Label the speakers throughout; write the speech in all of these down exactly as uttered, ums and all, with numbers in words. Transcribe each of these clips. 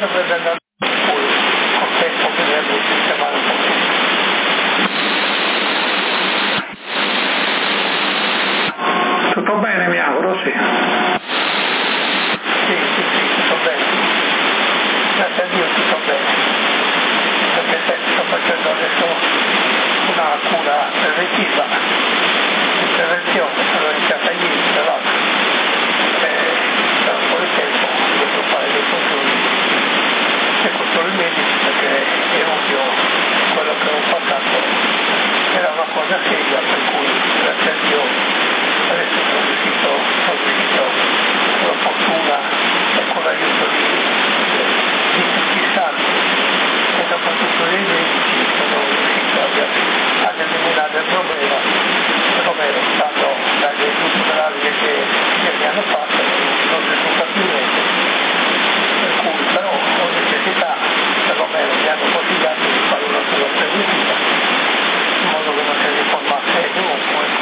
Speaker 1: dovrebbe andare poi col tempo che deve sistemare un po' tutto.
Speaker 2: Tutto bene, mi auguro, sì.
Speaker 1: Sì, sì, sì, tutto bene. Grazie a Dio tutto bene. Perché sto facendo adesso una cura preventiva, di prevenzione, sono iniziata ieri, tra l'altro. Da un po' di tempo devo fare dei controlli, dei controlli medici perché è ovvio quello che ho passato era una cosa seria, per cui grazie a Dio adesso sono riuscito, sono riuscito con la fortuna e con l'aiuto di, di tutti i santi e soprattutto dei medici sono riuscito a, ad eliminare il problema, perlomeno stando dalle tutoriali che, che mi hanno fatto non risulta più niente, per cui però ho necessità, perlomeno mi hanno consigliato di fare una cura preventiva in modo che non si riformasse ovunque.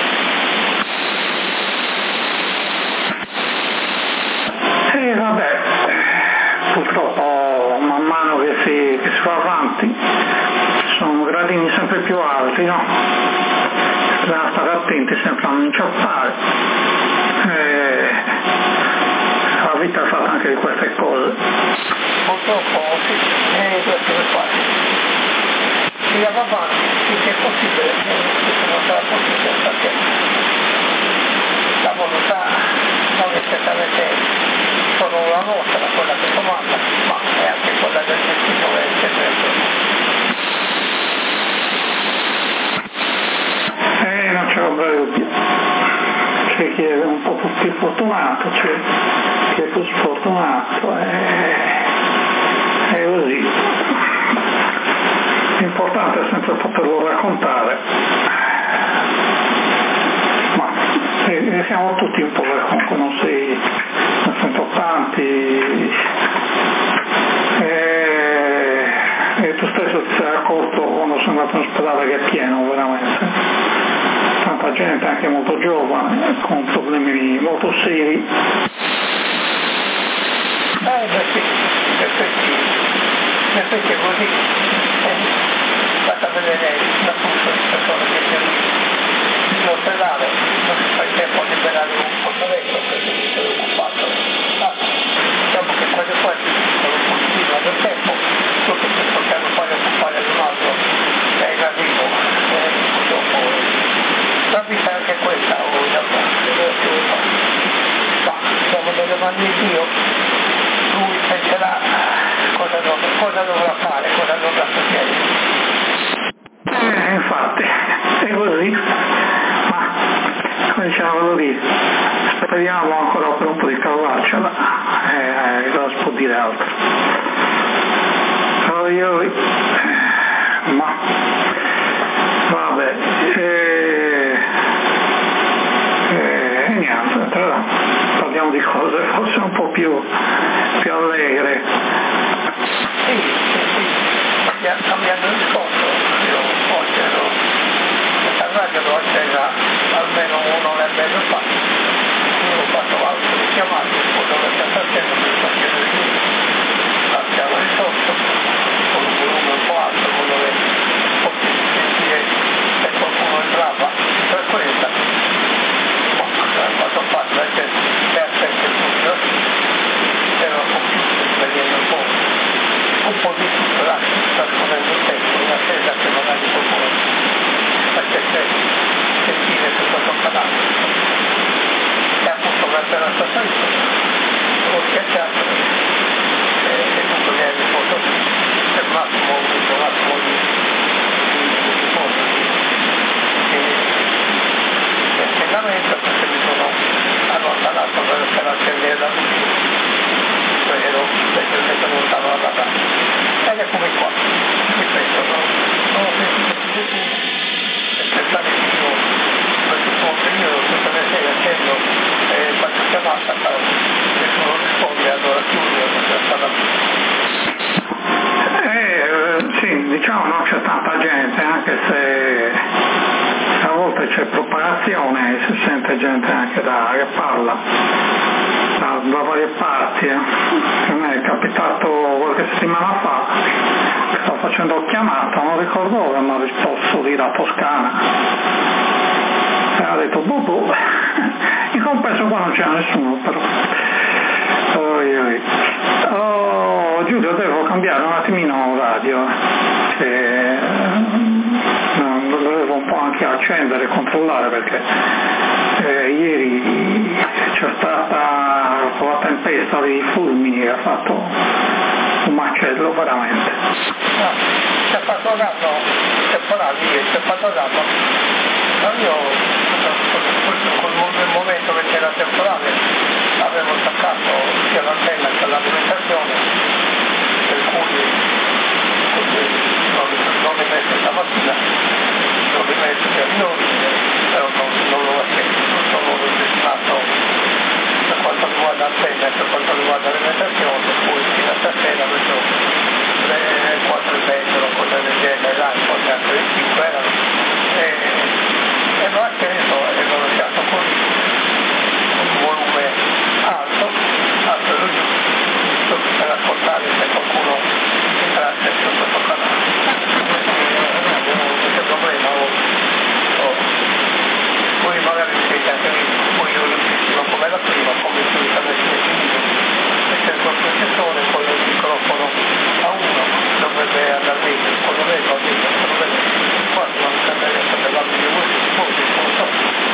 Speaker 2: E vabbè, purtroppo man mano che si, che si va avanti sono gradini sempre più alti, no? Bisogna stare attenti sempre a non inciappare. E la vita è fatta anche di queste cose.
Speaker 1: Purtroppo sì, è questo che fare. Si va avanti, finché è possibile, se non sarà possibile perché la volontà non è certamente solo la nostra, quella che comanda, ma è anche quella del destino e del segreto.
Speaker 2: Eh, non c'è ombra di dubbio. C'è chi è un po' più fortunato, c'è chi è più sfortunato, è, è così. L'importante è sempre poterlo raccontare, ma eh, siamo tutti un po' comunque, non si, non sono tanti, e, e tu stesso ti sei accorto quando sei andato in ospedale che è pieno veramente, tanta gente anche molto giovane con problemi molto seri.
Speaker 1: Eh beh sì, in effetti, in effetti è così. Eh, basta vedere l'appunto di persone che c'è in ospedale, non si fa il tempo a liberare un postoletto perché mi sono occupato. Ah, diciamo che quasi quasi sono positivo del tempo, tutto per poterlo poi occupare ad un altro è in arrivo. Eh, purtroppo la vita è anche questa, o in realtà, ma siamo nelle mani di Dio, lui penserà cosa dovrà, cosa dovrà fare, cosa dovrà succedere.
Speaker 2: Eh, infatti, è così, ma come diciamo lì, speriamo ancora per un po' di cavarcela, eh, cosa si può dire altro? Oi, oi. Ma, vabbè, e, e, e niente, tra l'altro parliamo di cose forse un po' più, più allegre.
Speaker 1: Sì, sì, sì, cambiando il discorso, io oggi ero, questa radio l'ho accesa almeno un'ora e mezzo fa, io ho fatto altre chiamate, poi dove sta facendo per facendo di lì, partiamo di sotto, con un volume un po' alto, con dove potevi sentire se qualcuno entrava in frequenza, ma il fatto fatto è che per sempre tutto, c'era un computer vedendo un po', un po' di tutto, là, sta scorrendo il tempo, una sera che magari qualcuno facesse sentire su questo canale. E appunto grazie alla sua salute ho schiacciato e, e tutto mi ha risposto per un attimo, ho avuto un attimo di risposta di accendamento perché mi sono allontanato per accendere la luce, cioè ero leggermente lontano dalla casa ed eccomi qua, ripeto, non ho sentito più nessuno e per stare vivo per tutto un periodo, tutte le sere accendo e faccio chiamata, però nessuno risponde, allora chiudo e non c'è stata più.
Speaker 2: Eh, sì, diciamo non c'è tanta gente, anche se a volte c'è propagazione, si sente gente anche da, che parla. da, da varie parti. Eh. Mi è capitato qualche settimana fa che stavo facendo chiamata, non ricordo dove mi ha risposto lì da Toscana. E ha detto boh boh, in compenso qua non c'era nessuno però. Oi, oi. Oh, Giulio, devo cambiare un attimino radio, che lo dovevo un po' anche accendere e controllare perché eh, ieri c'è stata la tempesta di fulmini che ha fatto un macello veramente.
Speaker 1: Ah, c'è fatto danno, temporale, c'è fatto danno. Ma io nel momento che c'era temporale avevo staccato sia l'antenna che l'alimentazione, per cui non, non li metto stamattina, non li metto per minuti, però non, non lo accetto, tutto l'ho destinato per quanto riguarda l'antenna e per quanto riguarda l'alimentazione, per cui fino a stasera verso le quattro e mezza o cose del genere, là, poi anche le cinque erano, e, e l'ho acceso e l'ho lasciato così, con un volume alto, alto e giù, giusto per ascoltare se qualcuno entrasse su questo canale. Non c'è problema, o, o, poi magari siete anche lì, poi io riuscissimo come la prima, come solitamente nei video, mettendo il processore, poi il microfono a uno, dovrebbe andare meglio, secondo me va bene, secondo me quasi non cambia per l'ambito di voi, non so.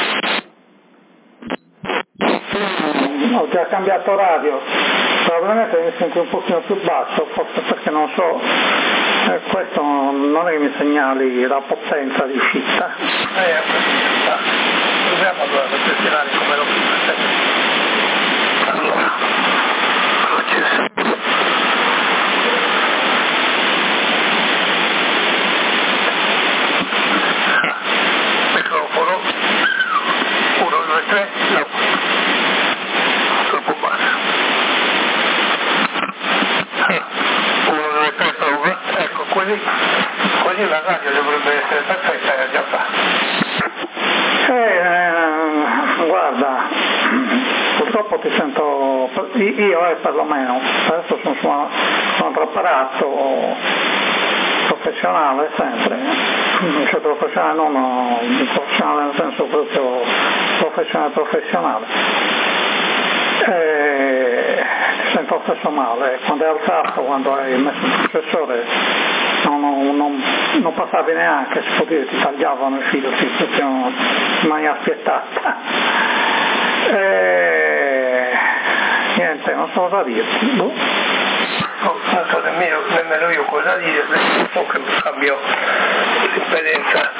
Speaker 2: Ho già cambiato radio, probabilmente mi sento un pochino più basso, forse perché non so, eh, questo non è che mi segnali la potenza di uscita.
Speaker 1: Eh, sta. Proviamo allora a questionare come lo prima. Allora, processo. Microfono, uno, due, tre, no. Troppo basso. uno, due, tre, prova. Ecco, così, così la radio dovrebbe essere perfetta e già fa.
Speaker 2: Eh, guarda, purtroppo ti sento, io eh, perlomeno, adesso sono su un altro apparato professionale sempre, cioè professionale non, no, professionale nel senso proprio professionale professionale. E ti sento stesso male, quando hai alzato, quando hai messo il processore non, non, non, non passavi neanche, si può dire, ti tagliavano i filtri proprio in maniera spietata. E niente, non so cosa dirti. Boh.
Speaker 1: No, non so nemmeno, nemmeno io cosa dire, so che cambio l'impedenza.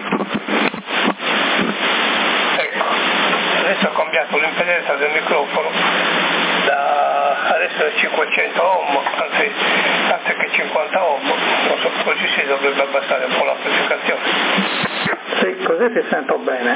Speaker 1: Ecco, adesso ho cambiato l'impedenza del microfono, da adesso è cinquecento ohm, anzi, anziché cinquanta ohm, non so, così si dovrebbe abbassare un po' l'amplificazione.
Speaker 2: Sì, così ti sento bene,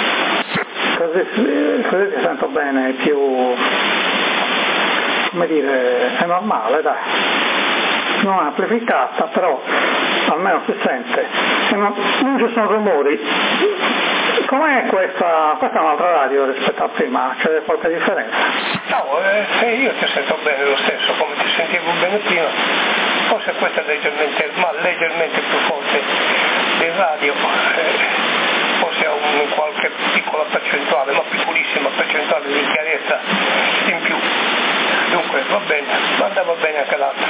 Speaker 2: così, così ti sento bene, è più, come dire, è normale, dai, non è amplificata, però almeno si sente, e non, non ci sono rumori. Com'è questa? Questa è un'altra radio rispetto a prima, c'è qualche differenza?
Speaker 1: No, eh, io ti sento bene lo stesso, come ti sentivo bene prima, forse questa è leggermente, ma leggermente più forte del radio, eh, forse ha un, qualche piccola percentuale, ma piccolissima percentuale di chiarezza in più, dunque va bene, ma andava bene anche l'altra.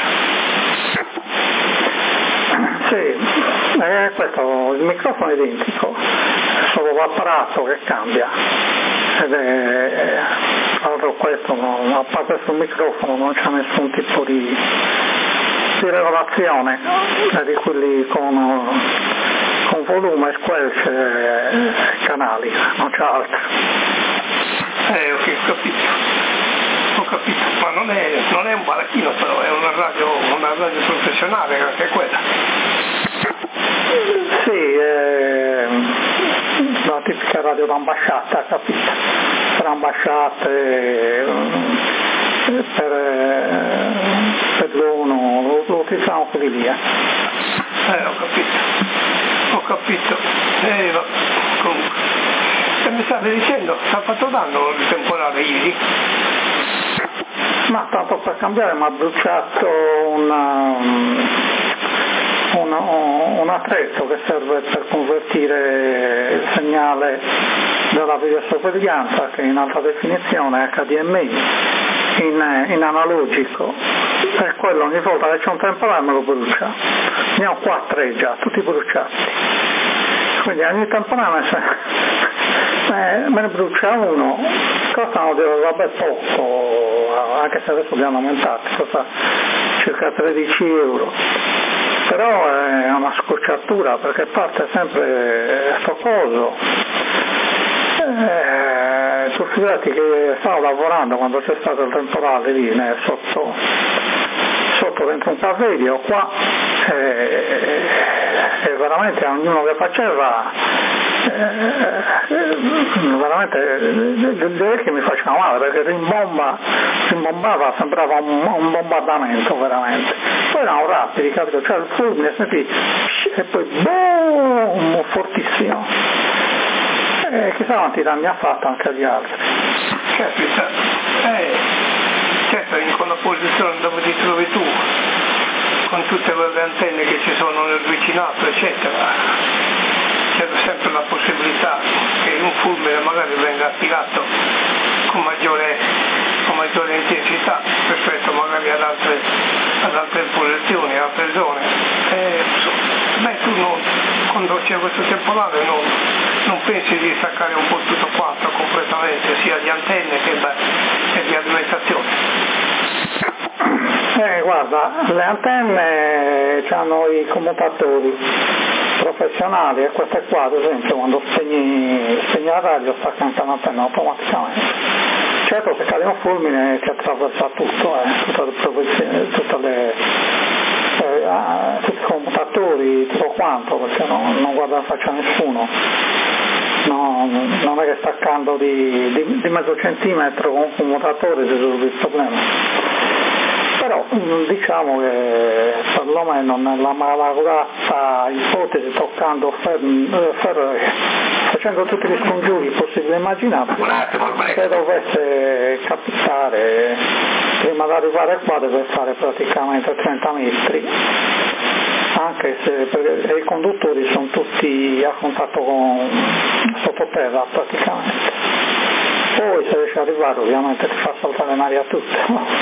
Speaker 2: Sì, eh, questo, il microfono è identico, è solo l'apparato che cambia, ed è, altro questo, no, a parte questo microfono non c'è nessun tipo di, di regolazione, è di quelli con, con volume, squelch e canali, non c'è altro.
Speaker 1: Eh, ok, ho capito. Ho capito, ma non è, non è un baracchino però, è una radio, una radio professionale anche quella.
Speaker 2: Sì, è la tipica radio d'ambasciata, capito? Per ambasciate, per, per l'ONU, lo, lo utilizziamo quelli lì.
Speaker 1: Eh, ho capito, ho capito. Eh, va. Comunque. E mi stavi dicendo, ti ha fatto danno il temporale ieri?
Speaker 2: Ma tanto per cambiare mi ha bruciato una, una, un attrezzo che serve per convertire il segnale della videosorveglianza, che è in alta definizione H D M I, in, in analogico, e quello ogni volta che c'è un temporale me lo brucia. Ne ho qua tre già, tutti bruciati. Quindi ogni temporale me, me ne brucia uno, costano dire vabbè poco, anche se adesso li hanno aumentati, costa circa tredici euro. Però è una scocciatura perché parte sempre sto coso. Eh, tu figurati che stavo lavorando quando c'è stato il temporale lì né, sotto, sotto dentro un caverio qua eh, e veramente ognuno che faceva eh, veramente direi che mi faceva male perché rimbomba, rimbombava, sembrava un, un bombardamento veramente. Poi erano rapidi, capito? Cioè il fulmine sentì e poi boom, fortissimo. Eh, chissà quanti danni ha fatto anche agli altri.
Speaker 1: Capita, eh, certo in quella posizione dove ti trovi tu, con tutte quelle antenne che ci sono nel vicinato, eccetera, c'è sempre la possibilità che un fulmine magari venga attirato con maggiore, con maggiore intensità rispetto magari ad altre, ad altre posizioni, ad altre zone. Eh, beh, tu non, quando c'è questo temporale non, non pensi di staccare un po' tutto quanto completamente, sia di antenne che, beh, che di alimentazione?
Speaker 2: Eh, guarda, le antenne hanno i commutatori professionali e queste qua ad esempio quando spegni, spegni la radio sta cantando l'antenna automaticamente. Certo se cade un fulmine che attraversa tutto, eh, tutte le, tutte le eh, ah, tutti i commutatori, tutto quanto, perché non, non guarda la faccia a nessuno. No, non è che staccando di, di, di mezzo centimetro con un commutatore risolvi il problema. Però diciamo che perlomeno nella malaugurata ipotesi toccando ferro, ferro, facendo tutti gli scongiuri possibili e immaginabili, se dovesse capitare prima di arrivare qua deve fare praticamente trenta metri, anche se i conduttori sono tutti a contatto con sottoterra praticamente. Poi se riesce ad arrivare ovviamente ti fa saltare in aria tutto,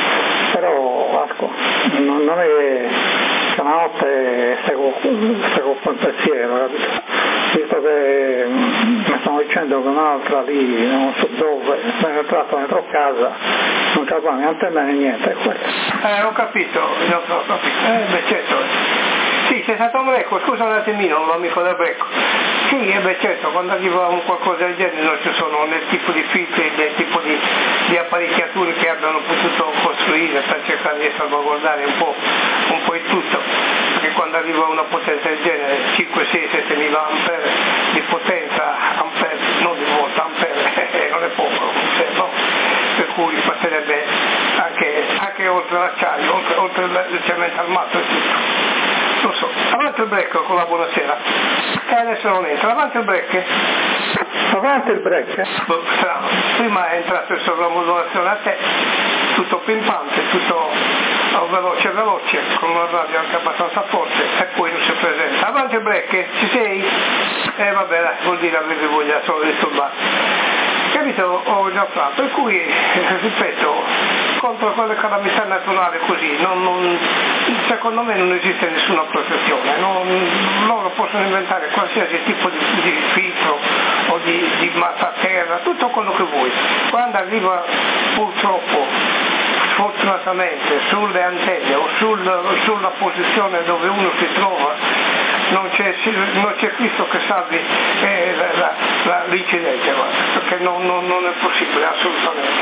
Speaker 2: però ecco, non, non è che una notte seguo, seguo quel pensiero, capito? Visto che mi stanno dicendo che un'altra lì, non so dove, è entrato dentro casa, non c'è qua né antenna né niente, è quello.
Speaker 1: Eh, ho capito, ho capito, eh, beh certo. Sì, c'è stato un Brecco, scusa un attimino, l'amico del Brecco. Sì, e beh certo, quando arriva un qualcosa del genere non ci sono nel tipo di filtri, nel tipo di, di apparecchiature che abbiano potuto costruire per cercare di salvaguardare un po', un po' il tutto, perché quando arriva una potenza del genere, cinque, sei, sette mila ampere di potenza, ampere, non di volta, ampere, non è poco, no? Per cui passerebbe anche, anche oltre l'acciaio, oltre, oltre il cemento armato e tutto. Lo so, avanti il break con la buonasera. E adesso non entra, avanti il break.
Speaker 2: Avanti il break?
Speaker 1: Strano, prima è entrato il sovramodulazione a te, tutto pimpante, tutto veloce veloce, con una radio anche abbastanza forte, e poi non si presenta. Avanti il break, ci sei? E eh, vabbè, vuol dire avevi voglia solo di disturbare. Capito? Ho già fatto, per cui, ripeto, contro quelle calamità naturali così, non, non, secondo me non esiste nessuna protezione, non, loro possono inventare qualsiasi tipo di, di filtro o di, di massa a terra, tutto quello che vuoi. Quando arriva purtroppo, sfortunatamente, sulle antenne o sul, sulla posizione dove uno si trova, non c'è, non c'è Cristo che salvi eh, la, la, la, l'incidente, perché non, non, non è possibile assolutamente.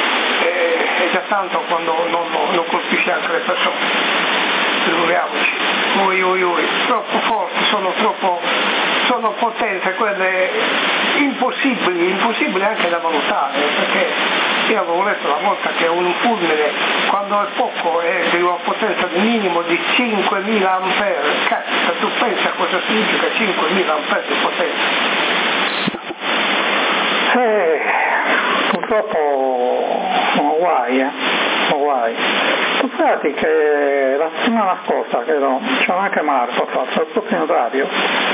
Speaker 1: Eh, è già tanto quando non, non, non colpisce anche le persone, figuriamoci. Ui, ui, ui, troppo forti, sono troppo, sono potenze quelle impossibili, impossibili anche da valutare, perché io avevo letto una volta che un fulmine, quando è poco, è di una potenza di minimo di cinquemila ampere. Cazzo, tu pensi a cosa significa cinquemila ampere di potenza?
Speaker 2: Eh, purtroppo sono guai, eh. guai. Tu sai che la settimana scorsa, che c'era anche Marco, tra l'altro, il proprietario,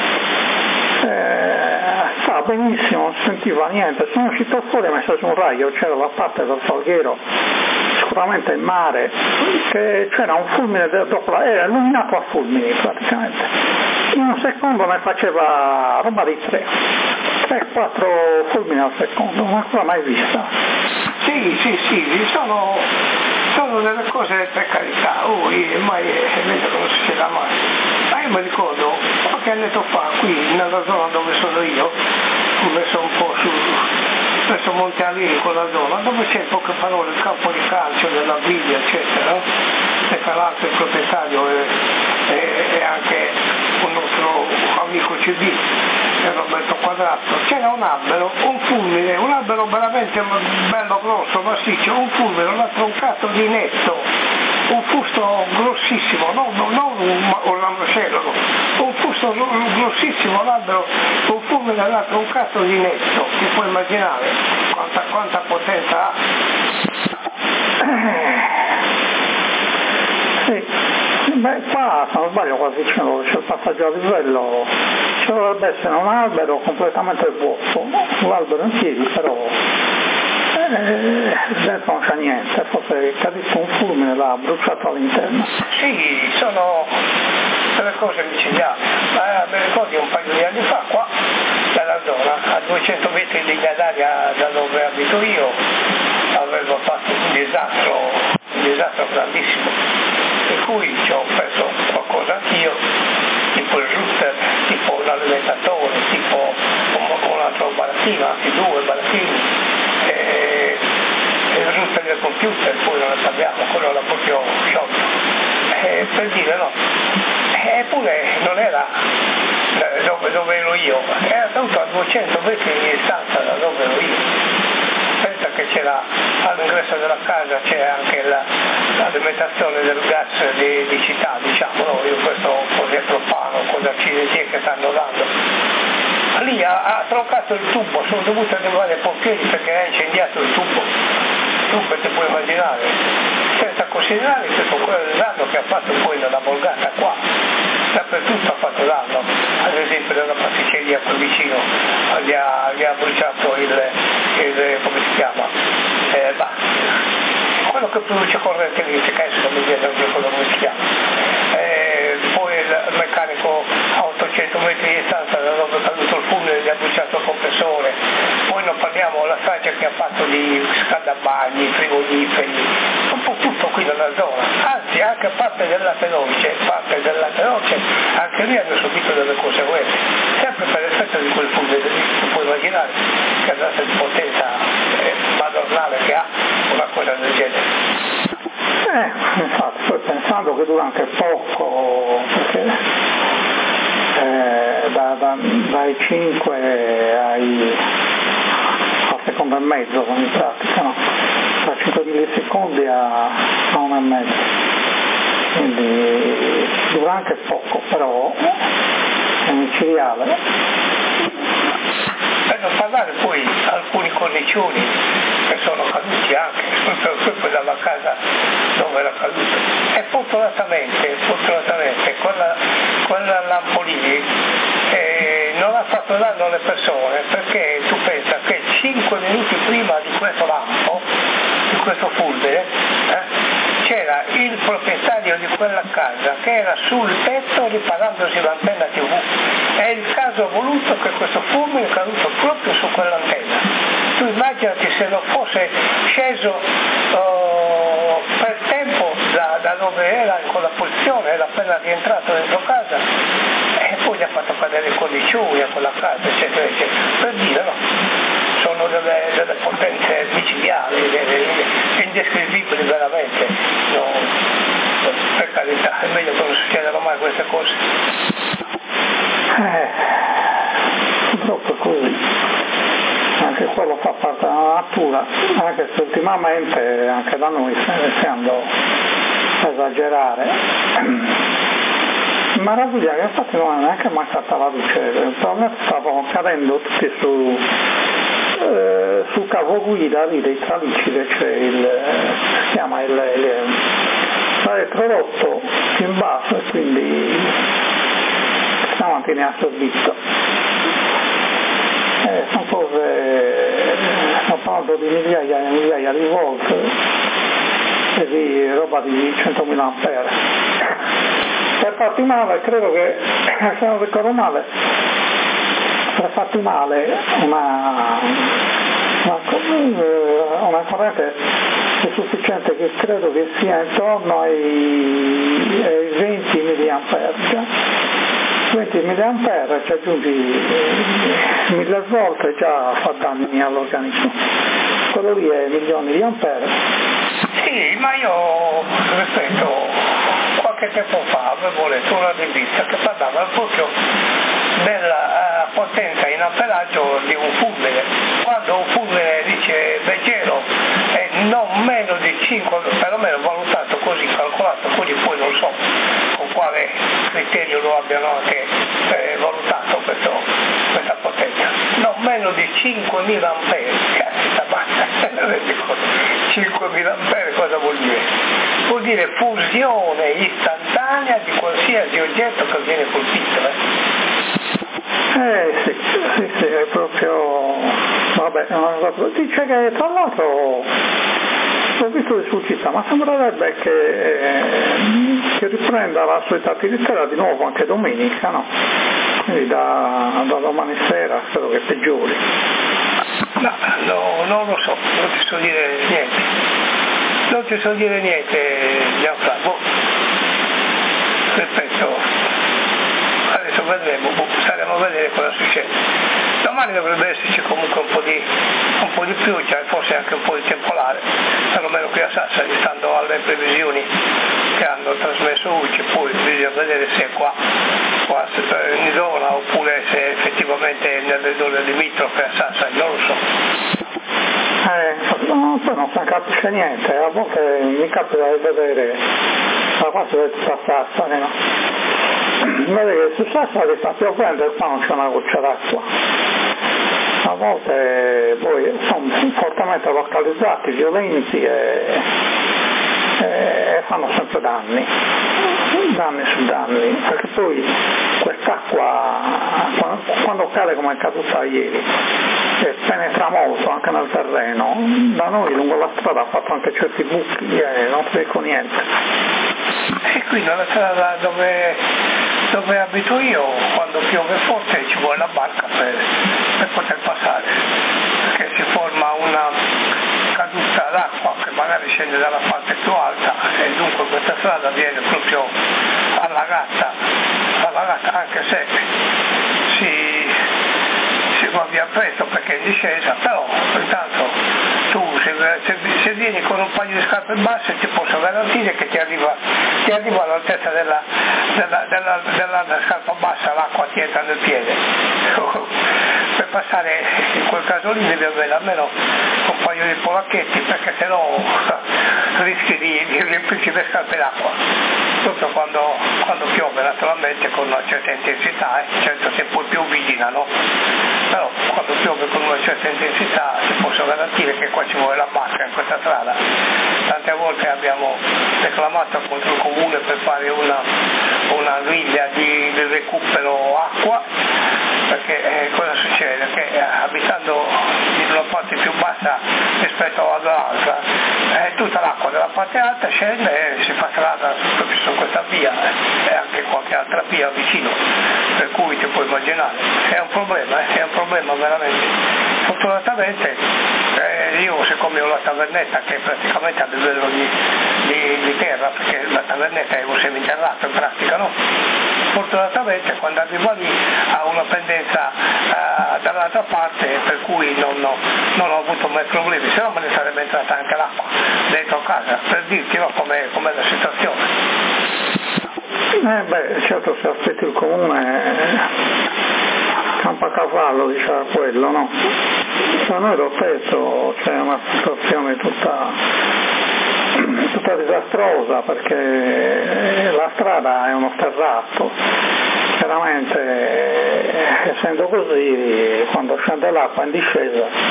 Speaker 2: eh, stava benissimo, non si sentiva niente, sono uscito fuori e ho messo su un raio, c'era la parte del Salguero, sicuramente il mare, che c'era un fulmine dopo la, era illuminato a fulmini praticamente, in un secondo ne faceva roba di tre, tre quattro fulmini al secondo, non ancora mai vista.
Speaker 1: Sì, sì, sì, sono, sono delle cose per carità, oh, io, ma è meglio che non succeda mai. Ma io mi ricordo qualche anno fa qui nella zona dove sono io, ho messo un po' su verso Monte Alighi, quella zona, dove c'è poche parole, il campo di calcio della Biglia, eccetera, e tra l'altro il proprietario è, è, è anche un nostro amico C D, è Roberto Quadrato. C'era un albero, un fulmine, un albero veramente bello grosso, massiccio, un fulmine, l'ha troncato di netto, un fusto grossissimo, non, non un, un ramoscello, un fusto grossissimo l'albero, un fulmine l'ha troncato di netto, ti puoi immaginare quanta, quanta potenza ha?
Speaker 2: Eh, sì, beh, qua se non sbaglio quasi vicino c'è il passaggio a livello, ci dovrebbe essere un albero completamente vuoto, l'albero in piedi però eh, dentro non c'è niente, forse è caduto un fulmine, l'ha bruciato all'interno.
Speaker 1: Sì, sono delle cose micidiali, ma mi ricordi un paio di anni fa qua, dalla zona, a duecento metri di Gadaria da dove abito io, avevo fatto un disastro, un disastro grandissimo, per cui ci ho perso qualcosa anch'io, tipo il router, tipo l'alimentatore, tipo un, un altro barattino, anzi due barattini, e, e il router del computer, poi non lo sappiamo, quello l'ha proprio sciolto. E per dire no, eppure non era dove, dove ero io, era tutto a duecento metri di distanza da dove ero io. Pensa che c'era all'ingresso della casa, c'è anche la, l'alimentazione del gas di, di città, diciamo, no? Io questo così propano, con accidenti che stanno dando. Lì ha, ha troncato il tubo, sono dovuto chiamare i pompieri perché ha incendiato il tubo. Dunque ti puoi immaginare, senza considerare tutto quello del danno che ha fatto poi nella Bolgata qua, dappertutto ha fatto danno, ad esempio nella pasticceria qui vicino gli ha, gli ha bruciato il, il, come si chiama, eh, bah, quello che produce corrente elettrica, adesso non mi viene non ricordo come si chiama, eh, poi il meccanico a ottocento metri di distanza da dove è caduto il fulmine gli ha bruciato il compressore, poi non parliamo della strage che ha fatto di scaldabagni, frigoriferi, un po' tutto qui nella zona, anzi anche parte del latte dolce, parte del latte dolce, anche lì hanno subito delle conseguenze, sempre per effetto di quel fulmine lì, tu puoi immaginare che andata di potenza eh, madornale che ha una cosa del genere.
Speaker 2: Eh, infatti, sto pensando che dura anche poco, perché eh, da, da, dai cinque ai al secondo e mezzo in pratica, no? Da cinque millisecondi a, a uno e mezzo, quindi dura anche poco, però è micidiale.
Speaker 1: Per non parlare poi di alcuni cornicioni che sono caduti anche proprio dalla casa dove era caduto, e fortunatamente, fortunatamente quella, quella lampo lì eh, non ha fatto danno alle persone, perché tu pensa che cinque minuti prima di questo lampo, di questo fulmine, eh, c'era il proprietario di quella casa che era sul tetto riparandosi l'antenna tivù, e il caso ha voluto che questo fulmine è caduto proprio su quell'antenna. Tu immaginati se non fosse sceso uh, per tempo da, da dove era con la posizione, era appena rientrato dentro casa e poi gli ha fatto cadere condicioni a quella casa, eccetera, eccetera. Per dire, no? Sono delle, delle potenze micidiali, delle, indescrivibili veramente, no, per carità, è meglio che non succedano mai queste cose.
Speaker 2: Eh, purtroppo è così, anche quello fa parte della natura, anche se ultimamente anche da noi sta iniziando a esagerare. Maraviglia che infatti non è neanche mai stata la luce, probabilmente stavano cadendo tutti su eh, sul capoguida lì dei Tralicide c'è il, si chiama il, il l'elettrodotto più in basso e quindi stamattina viene assorbito. Eh, sono cose, stiamo parlando di migliaia e migliaia di volt e di roba di centomila ampere. Per farti male, credo che, se non ricordo male, per farti male una, una, una corrente è sufficiente, che credo che sia intorno ai, ai venti milliampere. venti milliampere, ci aggiungi mille volte, già fa danni all'organismo. Quello lì è milioni di ampere.
Speaker 1: Sì, ma io, ripeto, qualche tempo fa avevo letto una rivista che parlava proprio della uh, potenza in amperaggio di un fulmine. Quando un fulmine dice leggero è non meno di cinque, perlomeno valutato così, calcolato così, poi non so con quale criterio lo abbiano anche eh, valutato questo, questa potenza, non meno di cinquemila ampere, caspita, basta, cinquemila ampere cosa vuol dire? Vuol dire fusione istantanea di qualsiasi oggetto che viene colpito. Eh,
Speaker 2: eh sì, sì, sì, è proprio, vabbè, dice che tra l'altro ho visto sul città, ma sembrerebbe che, eh, che riprenda la solita attività di nuovo anche domenica, no? Quindi da, da domani sera spero che peggiori.
Speaker 1: No, no, non lo so, non ti so dire niente. Non ti so dire niente, Gianfranco. Ripeto, adesso vedremo, staremo a vedere cosa succede. Domani dovrebbe esserci comunque un po' di, un po' di pioggia e forse anche un po' di temporale, perlomeno qui a Sassari, stando alle previsioni che hanno trasmesso U C I, poi bisogna vedere se è qua, qua in zona oppure se effettivamente nelle zone limitrofe a Sassari, non lo so.
Speaker 2: Eh, no, poi non si capisce niente, a volte mi capita di vedere la fase del Sassari, no? Vede che su Sassari sta piovendo e qua non c'è una goccia d'acqua. A volte poi sono fortemente localizzati, violenti e, e fanno sempre danni, danni su danni, perché poi quest'acqua quando, quando cade come è caduta ieri e penetra molto anche nel terreno, da noi lungo la strada ha fatto anche certi buchi e non si dico niente.
Speaker 1: E qui nella strada dove, dove abito io, quando piove forte ci vuole la barca per, per poter passare, perché si forma una caduta d'acqua che magari scende dalla parte più alta e dunque questa strada viene proprio allagata, allagata anche se si, si va via presto perché è in discesa, però intanto tu se, se, se vieni con un paio di scarpe basse ti posso garantire che ti arriva, ti arriva all'altezza della, della, della, della, della scarpa bassa, l'acqua ti entra nel piede. Per passare in quel caso lì devi avere almeno un paio di polacchetti, perché sennò rischi di, di riempirti le scarpe d'acqua, proprio quando, quando piove, naturalmente con una certa intensità, eh. Certo se poi piovigina, no? Però quando piove con una certa intensità ti posso garantire che qua ci vuole la barca in questa strada. Tante volte abbiamo reclamato contro il comune per fare una, una griglia di, di recupero acqua, perché eh, cosa succede? Che eh, abitando in una parte più bassa rispetto all'altra, eh, tutta l'acqua della parte alta scende e si fa strada proprio su questa via eh, e anche qualche altra via vicino, per cui ti puoi immaginare, è un problema, eh, è un problema veramente. Fortunatamente eh, io siccome ho la tavernetta che è praticamente a livello di, di, di terra, perché la tavernetta è un seminterrato in pratica, no? Fortunatamente quando arrivo lì ha una pendenza uh, dall'altra parte, per cui non, no, non ho avuto mai problemi, se no me ne sarebbe entrata anche l'acqua dentro casa, per dirti no, com'è, com'è la situazione.
Speaker 2: Eh beh, certo, se aspetti il comune campo a cavallo, diceva quello, no? Da noi lo stesso c'è una situazione tutta tutta disastrosa, perché la strada è uno sterrato, chiaramente essendo così quando scende l'acqua in discesa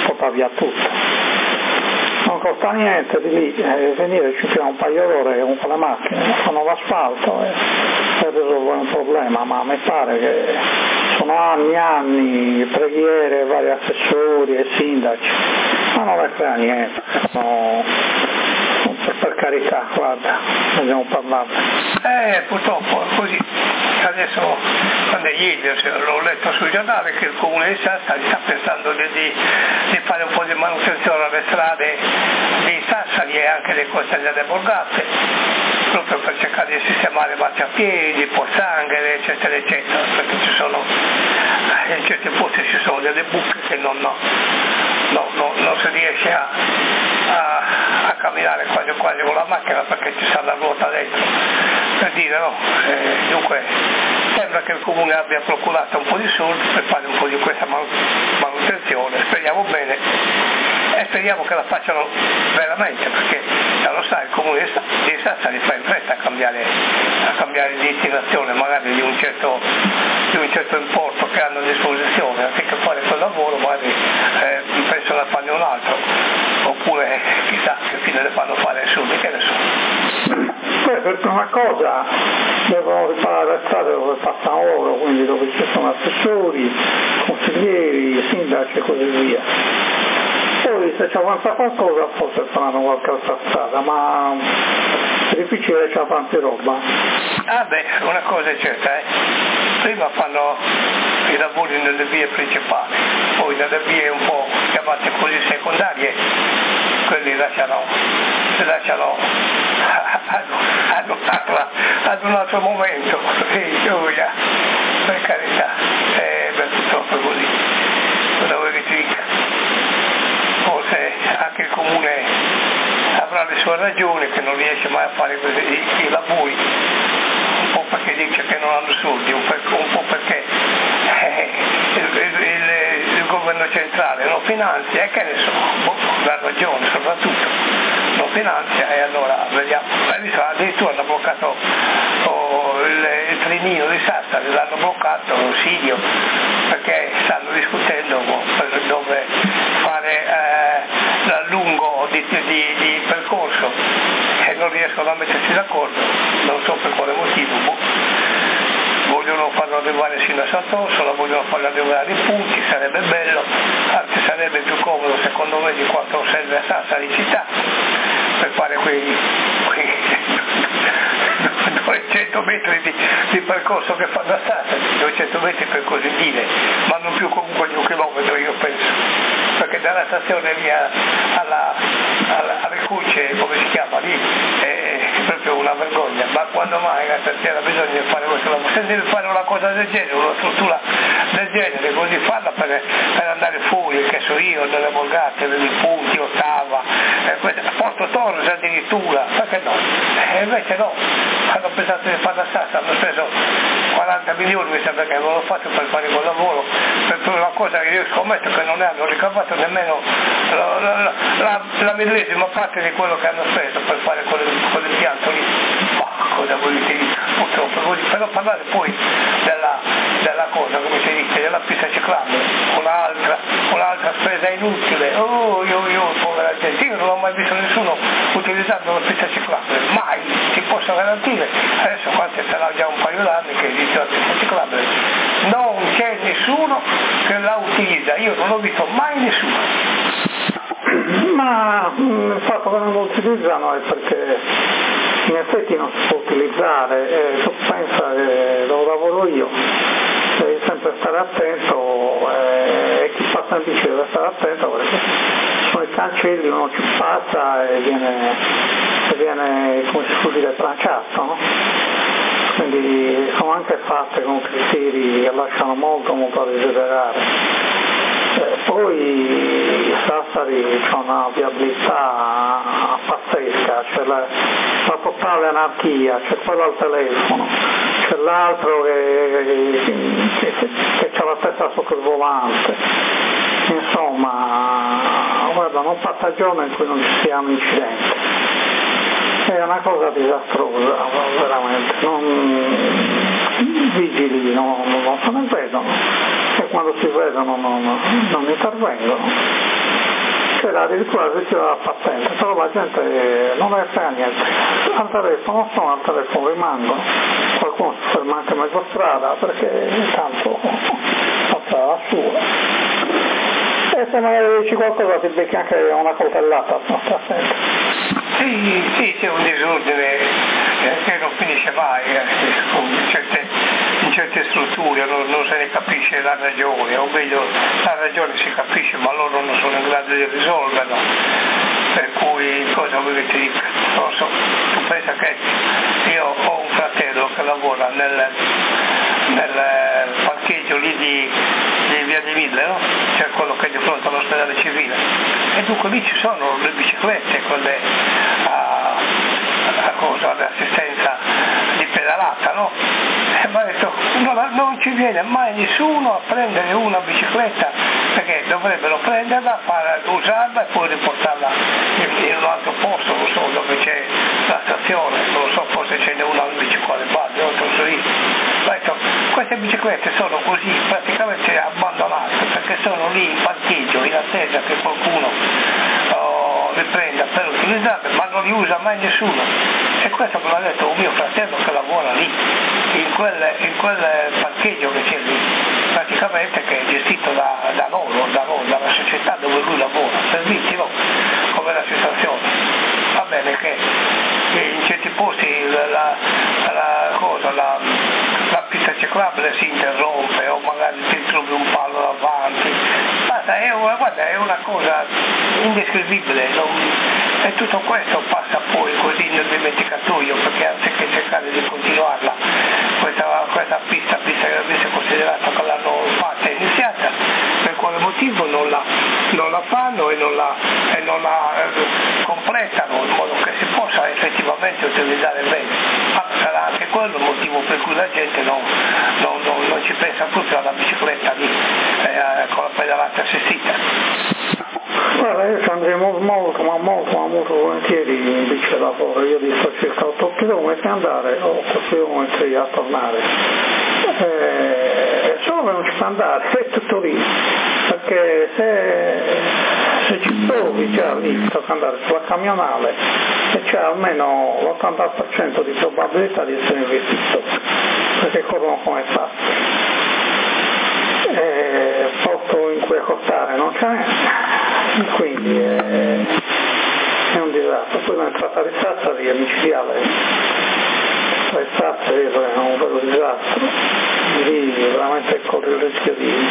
Speaker 2: porta via tutto. Non costa niente di lì eh, venire, ci fino un paio d'ore con le macchine, fanno l'asfalto e per risolvere un problema, ma mi pare che sono anni e anni, preghiere, vari assessori e sindaci, ma non ne crea niente, no, per, per carità, guarda, ne abbiamo parlato.
Speaker 1: Eh, purtroppo è così. Adesso, quando ieri l'ho letto sul giornale che il comune di Sassari sta pensando di, di, di fare un po' di manutenzione alle strade di Sassari e anche le costiere borgate, proprio per cercare di sistemare marciapiedi, pozzanghere, eccetera, eccetera, perché ci sono, in certi posti ci sono delle buche che non, no, no, no, non si riesce a, a, a camminare quasi quasi con la macchina perché ci sta la ruota dentro, per dire no, eh, dunque sembra che il comune abbia procurato un po' di soldi per fare un po' di questa manutenzione, speriamo bene e speriamo che la facciano veramente, perché già lo sai, il comune di Sassari fa in fretta a cambiare, a cambiare di destinazione magari di un certo, di un certo importo che hanno a disposizione, anziché fare quel lavoro magari eh, pensano a farne un altro, oppure chissà che fine le fanno fare subito, che ne so.
Speaker 2: Beh, per prima cosa devono riparare le strade dove passano loro, quindi dove ci sono assessori, consiglieri, sindaci e così via. Poi se ci avanza qualcosa forse faranno qualche altra strada, ma è difficile, c'è tanta roba.
Speaker 1: Ah beh, una cosa è certa, eh. Prima fanno i lavori nelle vie principali, poi nelle vie un po' chiamate così secondarie, quelli lasciano, si lasciano ad, ad, ad, ad un altro momento, sì, gioia, per carità, eh, beh, purtroppo è così, cosa vuoi che ti dica? Forse anche il comune avrà le sue ragioni che non riesce mai a fare questi, i, i lavori, un po' perché dice che non hanno soldi, un, per, un po' perché eh, il, il, il, il governo centrale non finanzia e che ne so, la ragione soprattutto non finanzia e allora vediamo, addirittura hanno bloccato oh, il, il trenino di Sassari, l'hanno bloccato l'Osidio perché stanno discutendo per dove fare eh, l'allungo di, di, di percorso e non riescono a mettersi d'accordo, non so per quale motivo, boh. Vogliono farlo arrivare sino a Sant'Orso, la vogliono farlo arrivare in punti, sarebbe bello, anzi sarebbe più comodo secondo me di quanto serve a Sassari città per fare quei, quei duecento metri di, di percorso che fanno a Sassari, duecento metri per così dire, ma non più comunque di un chilometro io penso, perché dalla stazione via alla, alla, alle Cucce, come si chiama lì, è proprio una vergogna, ma quando mai la stazione bisogna fare questo lavoro, se deve fare una cosa del genere, una struttura del genere, così farla per, per andare fuori, che so io, nelle borgate, nei punti, Ottava, eh, Porto Torres addirittura, perché no? E invece no, hanno pensato di farla stessa, hanno speso quaranta milioni, mi sembra che avevano fatto per fare quel lavoro, per una cosa che io scommetto che non ne hanno ricavato nemmeno la, la, la, la millesima parte di quello che hanno speso per fare quell'impianto lì. Ma cosa volete dire? Purtroppo, però parlare poi della, della cosa, come si dice, della pista ciclabile, un'altra, un'altra spesa inutile, oh io, io, povera gente, io non ho mai visto nessuno utilizzando la pista ciclabile, mai, ti posso garantire, adesso quanto sarà già un paio d'anni che esiste la pista ciclabile, non c'è nessuno che la utilizza, io non ho visto mai nessuno.
Speaker 2: Ma il fatto che non lo utilizzano è perché in effetti non si può utilizzare, eh, tu pensa che dove lavoro io devi sempre stare attento eh, e chi passa in bici deve stare attento perché sono i cancelli, uno ci passa e viene, e viene come si può dire, tranciato, no? Quindi sono anche fatte con criteri che lasciano molto molto a desiderare. Eh, poi Sassari c'è una viabilità pazzesca, c'è la, la totale anarchia, c'è quello al telefono, c'è l'altro che, che, che, che c'ha la testa sotto il volante, insomma, guarda, non passa giorno in cui non ci sia un incidente, è una cosa disastrosa, veramente, non, i vigili non, non se ne vedono e quando si vedono non, non intervengono. c'era addirittura il rischio della patente, però la gente non ne frega niente, al telefono non sono al telefono, rimangono, qualcuno si ferma anche a mezza strada perché tanto passa la sua. E se magari dici qualcosa ti becchi anche una coltellata, non sta sempre.
Speaker 1: Sì, sì, c'è un disordine eh, che non finisce mai, eh, in, certe, in certe strutture non, non se ne capisce la ragione, o meglio la ragione si capisce ma loro non sono in grado di risolverla, per cui cosa volete dire? Non so, tu pensa che io ho un fratello che lavora nel, nel parcheggio lì di, di Via di Mille, no? Cioè quello che è di fronte all'ospedale civile, e dunque lì ci sono le biciclette, quelle a, a cosa, l'assistenza di pedalata, no? E mi ha detto non, non ci viene mai nessuno a prendere una bicicletta perché dovrebbero prenderla, fare, usarla e poi riportarla in, in un altro posto, non so dove c'è la stazione, non so, forse ce n'è una invece qua alle base, non so io. Mi ha detto queste biciclette sono così praticamente abbandonate perché sono lì in parcheggio in attesa che qualcuno oh, le prenda per utilizzarle, ma non li usa mai nessuno. E questo me l'ha detto un mio fratello che lavora lì, in quel, in quel parcheggio che c'è lì, praticamente che è gestito da, da loro, da loro, dalla società dove lui lavora, servizi, no? Come la situazione. Va bene che, che in certi posti la, la, la cosa, la, la pista ciclabile si interrompe o magari ti trovi un palo davanti, guarda, è una, guarda, è una cosa indescrivibile, non, e tutto questo passa poi così nel dimenticatoio perché anziché cercare di continuarla questa, questa pista, pista visto considerato che l'hanno fatta e iniziata, per quale motivo non la, non la fanno e non la, e non la eh, completano in modo che si possa effettivamente utilizzare bene. Ma sarà anche quello il motivo per cui la gente non, non, non, non ci pensa proprio alla bicicletta lì eh, con la pedalata assistita.
Speaker 2: Guarda, io ci andrei molto, molto, ma molto, ma molto volentieri in bici da lavoro. Io dico circa otto chilometri andare o otto chilometri a tornare. Eh, solo che non ci fa andare, è tutto lì. Perché se, se ci trovi già lì, tocca andare sulla camionale e c'è almeno l'ottanta per cento di probabilità di essere investito, perché corrono come pazzi. Eh, posto in cui accottare non c'è, quindi è, è un disastro. Poi l'entrata di Sassari è micidiale, tra Sassari è un vero disastro, lì veramente corre il rischio di,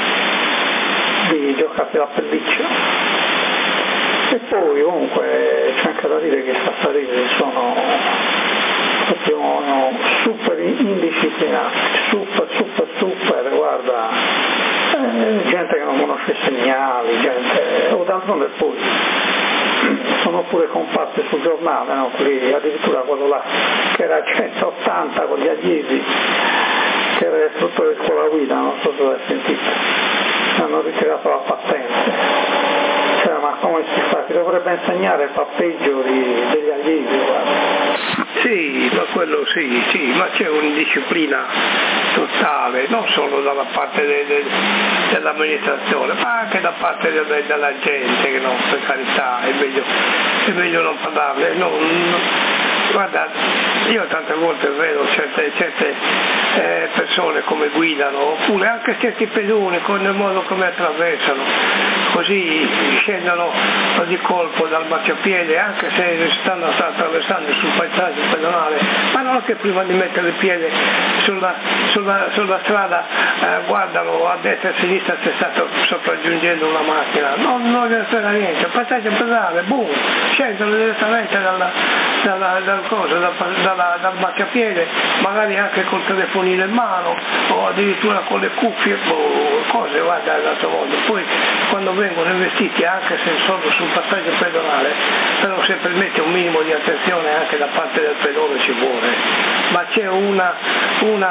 Speaker 2: di giocarsi la pelliccia. E poi comunque c'è anche da dire che i sassaresi sono proprio no, super indisciplinati, super super super, guarda, eh, gente che non conosce i segnali, gente, o d'altronde poi sono pure comparse sul giornale, no? Quelli, addirittura quello là che era a centottanta con gli allievi, che era istruttore di scuola guida, non so se l'hai sentito, hanno ritirato la patente. Cioè, ma come si fa? Si dovrebbe insegnare il pappeggio di, degli allievi, guarda.
Speaker 1: Sì, ma quello sì, sì, ma c'è un'indisciplina totale, non solo dalla parte de, de, dell'amministrazione, ma anche da parte de, de, della gente, che non, per carità, è meglio, è meglio non parlarne. Non, non, guarda, io tante volte vedo certe, certe eh, persone come guidano, oppure anche certi pedoni con il modo come attraversano, così scendono di colpo dal marciapiede, anche se stanno attraversando sul paesaggio pedonale, ma non che prima di mettere il piede sulla, sulla, sulla strada eh, guardano a destra e a sinistra se sta sopraggiungendo una macchina, non, non gliene frega niente, il passaggio pedonale, boom, scendono direttamente dalla, dalla, dal, coso, dal, dalla, dal marciapiede, magari anche col telefonino in mano o addirittura con le cuffie, boh, cose, guarda, all'altro mondo. Poi quando vengono investiti anche se solo sul passaggio pedonale, però se permette un minimo di attenzione anche da parte del pedone ci vuole, ma c'è una, una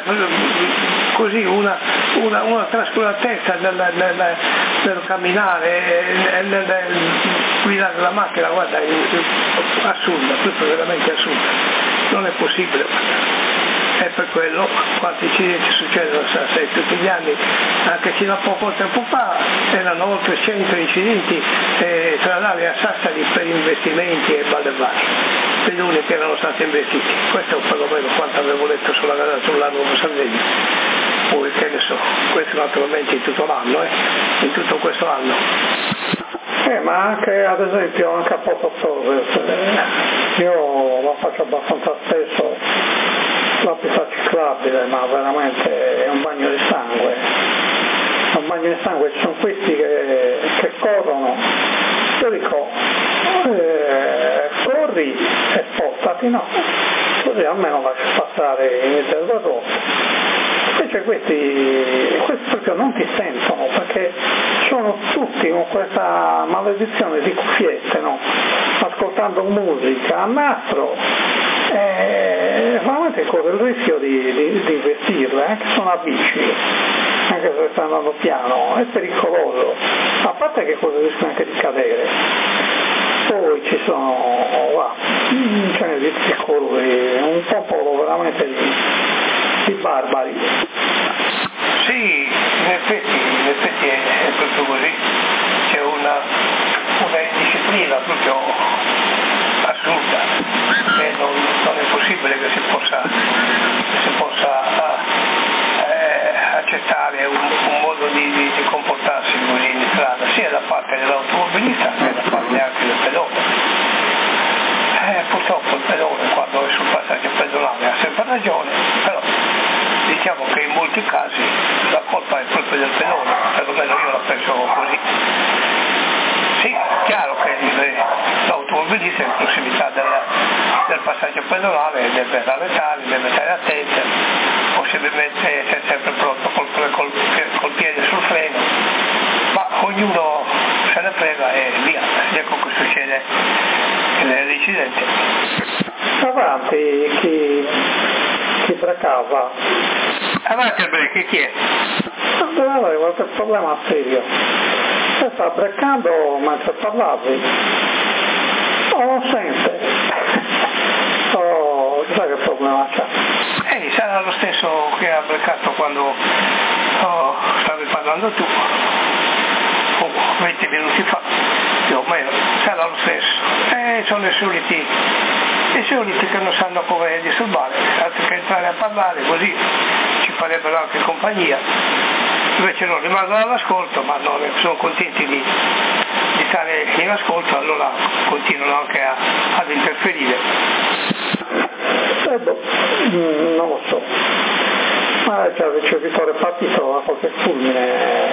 Speaker 1: così una, una, una trascuratezza nel, nel, nel camminare e nel, nel guidare la macchina, guarda, è assurda, questo è veramente assurdo, non è possibile. e per quello quanti incidenti succedono a Sassari tutti gli anni, anche fino a poco tempo fa erano oltre cento incidenti eh, stradali a Sassari per investimenti e ballervani, pedoni che erano stati investiti. Questo è perlomeno quanto avevo letto sulla, sulla Nuova Sardegna. Poi che ne so, questo naturalmente in tutto l'anno, eh, in tutto questo anno.
Speaker 2: Eh, ma anche ad esempio anche a Porto Torres, eh, io lo faccio abbastanza spesso, la pista ciclabile, ma veramente è un bagno di sangue, è un bagno di sangue, ci sono questi che, che corrono, io dico eh, corri e spostati, no, così almeno lasci passare i mezzi da rotto. Invece questi, questi proprio non ti sentono perché sono tutti con questa maledizione di cuffiette, no? Ascoltando musica a nastro, e veramente corre il rischio di, di, di investirle, anche se sono a bici, anche se sta andando piano, è pericoloso, a parte che corre il rischio anche di cadere. Poi ci sono, wow, ce ne di piccoli, un popolo veramente di, di barbari.
Speaker 1: Sì, in effetti, in effetti è, è proprio così, c'è una, una indisciplina proprio assurda, e non, non è possibile che si possa, che si possa eh, accettare un, un modo di, di, di comportarsi così in strada, sia da parte dell'automobilista che da parte anche del pedone. Eh, purtroppo il pedone quando è sul passaggio pedonale ha sempre ragione, però diciamo che in molti casi la colpa è proprio del pedone, perlomeno io la penso così. Sì, è chiaro che l'automobilista in prossimità del, del passaggio pedonale deve rallentare, deve stare attento, possibilmente essere sempre pronto col, col, col piede sul freno, ma ognuno se ne frega e via, ecco che succede nell'incidente.
Speaker 2: Avanti chi, chi bracava.
Speaker 1: Avanti il break, chi è?
Speaker 2: Deve avere qualche problema serio. Se sta breccando mentre parlavi, o non sente, o chissà che problema c'ha.
Speaker 1: Eh, sarà lo stesso che ha breccato quando oh, stavi parlando tu, oh, venti minuti fa, più o meno, sarà lo stesso. Eh, sono i soliti, i soliti che non sanno come disturbare, anziché entrare a parlare così ci farebbero anche compagnia, invece non rimangono all'ascolto, ma non sono contenti di, di stare in ascolto, allora continuano anche a, ad interferire.
Speaker 2: Eh, boh, non lo so, ma c'è il ricevitore partito a qualche fulmine,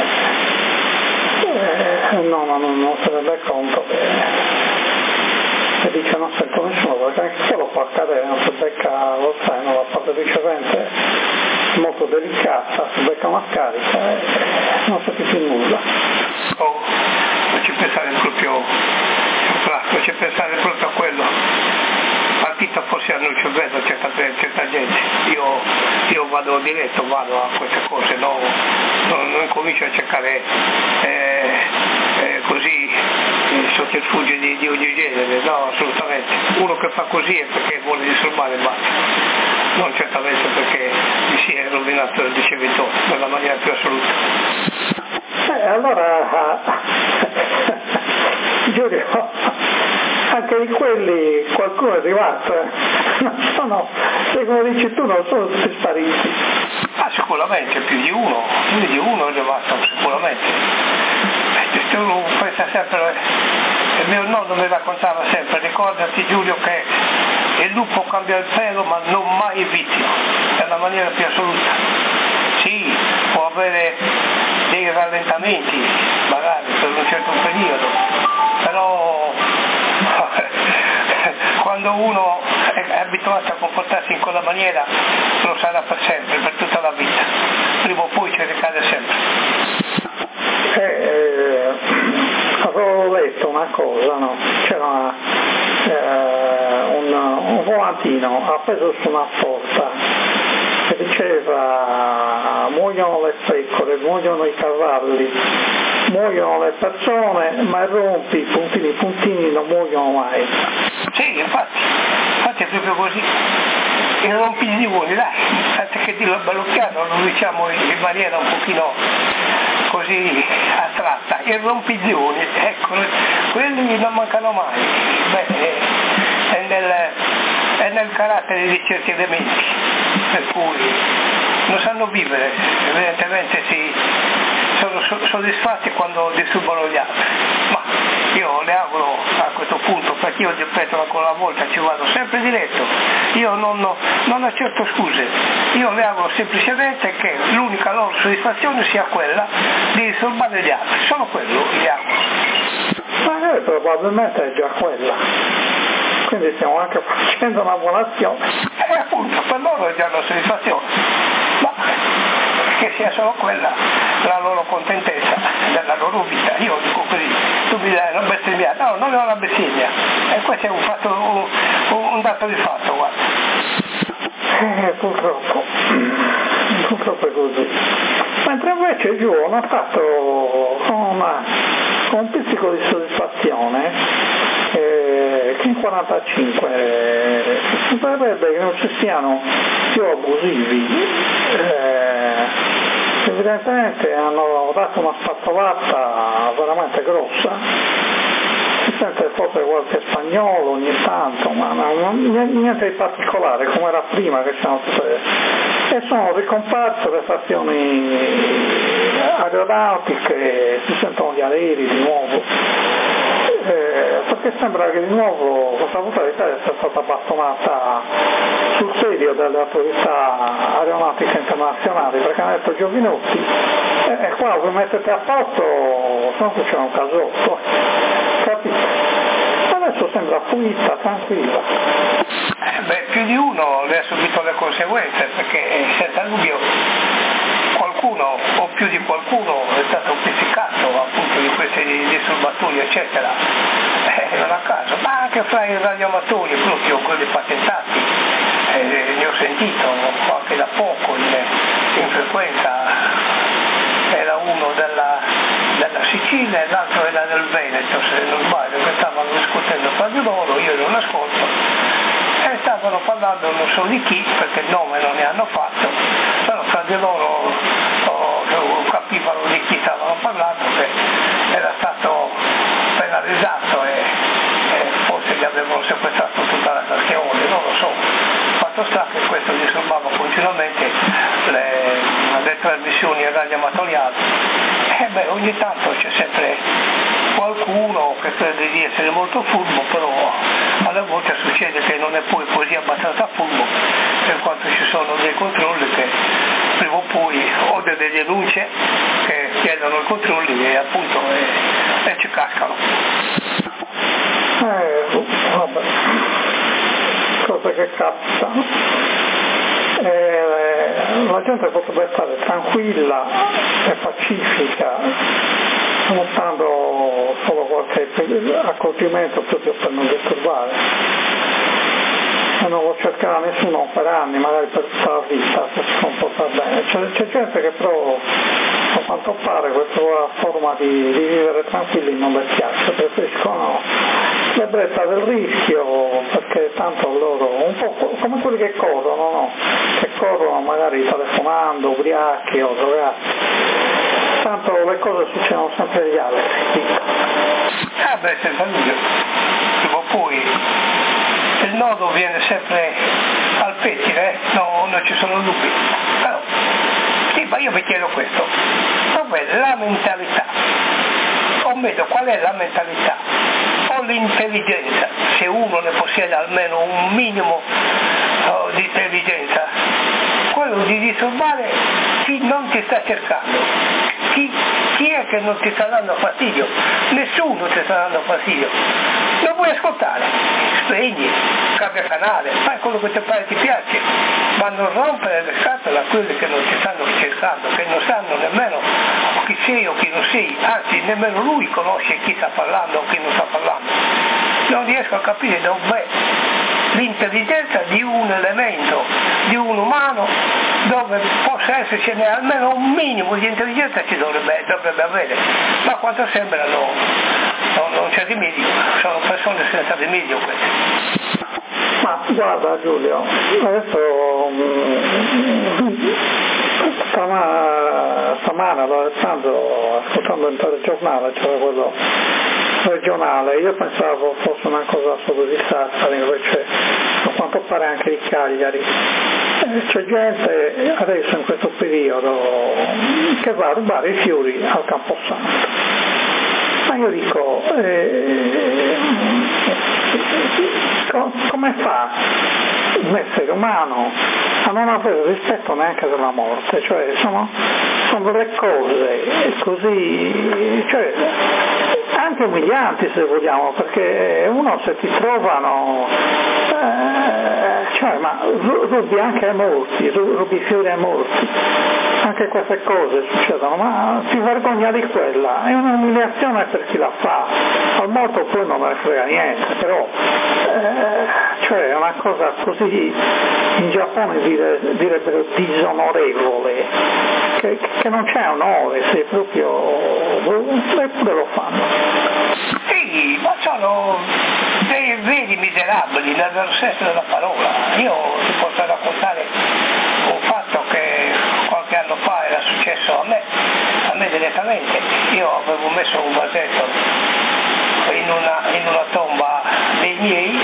Speaker 2: eh, no, no, no, non se ne rende conto che, che dice non sento nessuno, perché anche quello può accadere, non si becca lo zaino, la parte ricevente molto delicata, si becca una scarica e non senti più nulla.
Speaker 1: Oh, non ci pensare proprio, non ci pensare proprio a quello. Partita forse hanno il cervello certa, certa gente, io, io vado diretto, vado a queste cose, no, non, non comincio a cercare eh, eh, così eh, sotterfugi di, di ogni genere, no, assolutamente. Uno che fa così è perché vuole disturbare il basta, non certamente perché gli si è rovinato il ricevitore nella maniera più assoluta.
Speaker 2: Eh, allora Giulio, anche di quelli qualcuno è arrivato, eh. Non sono, se come dici tu, non sono tutti spariti.
Speaker 1: Ah, sicuramente, più di uno, più di uno è arrivato, sicuramente. Tu pensa sempre, il mio nonno mi raccontava sempre, ricordati Giulio che il lupo cambia il pelo ma non mai il vizio, nella maniera più assoluta. Sì, può avere dei rallentamenti, magari per un certo periodo, però quando uno è abituato a comportarsi in quella maniera lo sarà per sempre, per tutta la vita, prima o poi ci ricade sempre.
Speaker 2: Eh, eh, avevo letto una cosa, no? C'era eh, un, un volantino appeso su una porta che diceva muoiono le pecore, muoiono i cavalli, muoiono le persone, ma rompi, puntini, puntini non muoiono mai.
Speaker 1: Sì, infatti, infatti è proprio così. il rompiglioni, dai, anziché dirlo bello chiaro, lo diciamo in maniera un pochino così astratta, i rompiglioni, ecco, quelli non mancano mai. Beh, è nel, è nel carattere di certi elementi, per cui non sanno vivere, evidentemente si sono soddisfatti quando disturbano gli altri, ma io le auguro a questo punto, perché io ripeto ancora una volta, ci vado sempre diretto, io non, non accetto scuse, io le auguro semplicemente che l'unica loro soddisfazione sia quella di disturbare gli altri, solo quello gli auguro.
Speaker 2: Ma eh, probabilmente è già quella, quindi stiamo anche facendo una buona azione.
Speaker 1: E appunto, per loro è già una soddisfazione, ma che sia solo quella la loro contentezza della loro vita. Io dico così, tu mi dai una bestemmia, no, non è una bestemmia, e questo è un, fatto, un, un dato di fatto, guarda.
Speaker 2: Eh, purtroppo, purtroppo è così. Mentre invece giù ho notato con, una, con un pizzico di soddisfazione eh, che in quarantacinque eh, si parrebbe che non ci siano più abusivi. Eh, evidentemente hanno dato una spazzolata veramente grossa, si sente forse qualche spagnolo ogni tanto, ma non, niente di particolare come era prima, che c'erano tutte, e sono ricomparse le stazioni aeronautiche, si sentono gli aerei di nuovo, eh, perché sembra che di nuovo questa volta l'Italia sia stata bastonata sul serio dalle autorità aeronautiche internazionali, perché hanno detto Giovinotti, e eh, qua vi mettete a posto, se no c'è un casotto, capite? Adesso sembra pulita, tranquilla.
Speaker 1: Eh beh, più di uno ne ha subito le conseguenze, perché senza dubbio qualcuno o più di qualcuno è stato pizzicato appunto di questi disturbatori eccetera, eh, non a caso, ma anche fra i radioamatori proprio quelli patentati, eh, ne ho sentito anche da poco in, in frequenza, era uno della, della Sicilia e l'altro era del Veneto, se non sbaglio, che stavano discutendo fra di loro, io ero in ascolto, e stavano parlando non so di chi, perché il nome non ne hanno fatto, però fra di loro oh, capivano di chi stavano parlando, che era stato penalizzato e, e forse gli avevano sequestrato tutta la stazione, non lo so. Fatto sta che questo disturbava continuamente le, le trasmissioni radioamatoriali, e beh, ogni tanto c'è sempre qualcuno che crede di essere molto furbo, però alle volte succede che non è poi così abbastanza furbo, per quanto ci sono dei controlli che prima o poi, o delle denunce che chiedono i controlli e appunto e, e ci cascano.
Speaker 2: Eh, vabbè, cose che capitano. Eh, la gente potrebbe stare tranquilla e pacifica, notando solo qualche accorgimento proprio per non disturbare, e non lo cercherà nessuno per anni, magari per tutta la vita, se si comporta bene. C'è, c'è gente che però a quanto pare questa forma di, di vivere tranquilli non le piace, preferiscono l'ebbrezza del rischio, perché tanto loro, un po' come quelli che corrono, no? Che corrono magari telefonando, ubriachi o drogati, tanto le cose succedono sempre agli altri.
Speaker 1: Ah beh, senza dubbio, prima o poi il nodo viene sempre al pettine, eh? No, non ci sono dubbi. Però, sì, ma io vi chiedo questo, dov'è la mentalità? O meglio, qual è la mentalità? O l'intelligenza, se uno ne possiede almeno un minimo oh, di intelligenza, quello di disturbare chi non ti sta cercando. Chi, chi è che non ti sta dando fastidio? Nessuno ti sta dando fastidio. Lo puoi ascoltare, spegni, cambia canale, fai quello che ti pare ti piace, ma non rompere le scatole a quelli che non ti stanno cercando, che non sanno nemmeno chi sei o chi non sei, anzi nemmeno lui conosce chi sta parlando o chi non sta parlando. Non riesco a capire dov'è l'intelligenza di un elemento, di un umano, dove possa essercene almeno un minimo di intelligenza ci dovrebbe, dovrebbe avere, ma quanto sembra no, no, non c'è rimedio, sono persone senza rimedio queste.
Speaker 2: Ma guarda Giulio, adesso stamane, stamane Alessandro, ascoltando il telegiornale, c'era quello regionale, io pensavo fosse una cosa solo di Sassari, invece a quanto pare anche di Cagliari. C'è gente adesso in questo periodo che va a rubare i fiori al Camposanto. Ma io dico, eh, co- come fa un essere umano a non avere rispetto neanche della morte? Cioè sono, sono delle cose così, cioè, anche umilianti se vogliamo, perché uno se ti trovano, eh, cioè, ma rubi anche ai morti, rubi fiori ai morti, anche queste cose succedono, ma si vergogna di quella, è un'umiliazione per chi la fa, al morto poi non me ne frega niente, però eh, cioè è una cosa così, in Giappone dire, direbbero disonorevole, che, che non c'è onore, se proprio, eppure lo fanno.
Speaker 1: Sì, ma sono dei veri miserabili nel vero senso della parola. Io ti posso raccontare un fatto che qualche anno fa era successo a me, a me direttamente. Io avevo messo un vasetto in una, in una tomba dei miei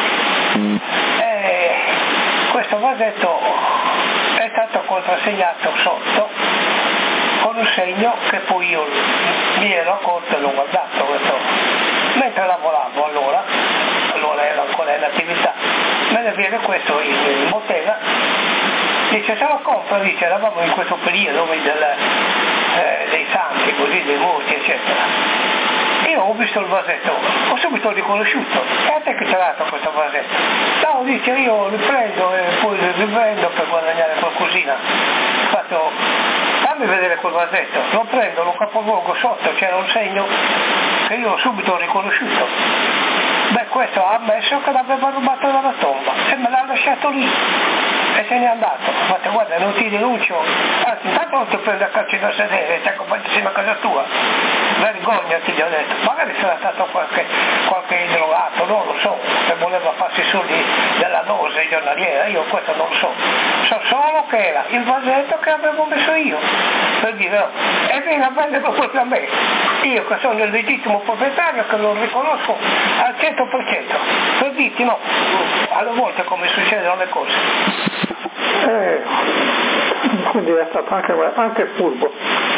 Speaker 1: e questo vasetto è stato contrassegnato sotto con un segno che poi io mi ero accorto e l'ho guardato questo. Mentre lavoravo allora, allora ero ancora in attività, me ne viene questo in, in bottega, dice se lo compro, dice eravamo in questo periodo del, eh, dei santi, così, dei morti eccetera. Io ho visto il vasetto, ho subito riconosciuto, e a te che ti ha dato questo vasetto? No, dice io li prendo e poi li rivendo per guadagnare qualcosina. Ho fatto, fammi vedere quel vasetto, lo prendo, lo capovolgo sotto, c'era un segno che io ho subito riconosciuto. Beh, questo ha ammesso che l'aveva rubato dalla tomba e me l'ha lasciato lì e se n'è andato. Ho fatto guarda, non ti denuncio, anzi intanto non ti prendo a calci da sedere, ti accompagno fino a casa tua, vergognati, gli ho detto, magari sarà stato qualche, qualche drogato, non lo so, che voleva farsi soldi della dose giornaliera, io questo non lo so, so solo che era il vasetto che avevo messo io, per dire no, e viene a venderlo proprio a me, io che sono il legittimo proprietario che lo riconosco al cento per cento, per dirti no, alle volte come succedono le cose.
Speaker 2: Eh, quindi è stato anche, anche furbo,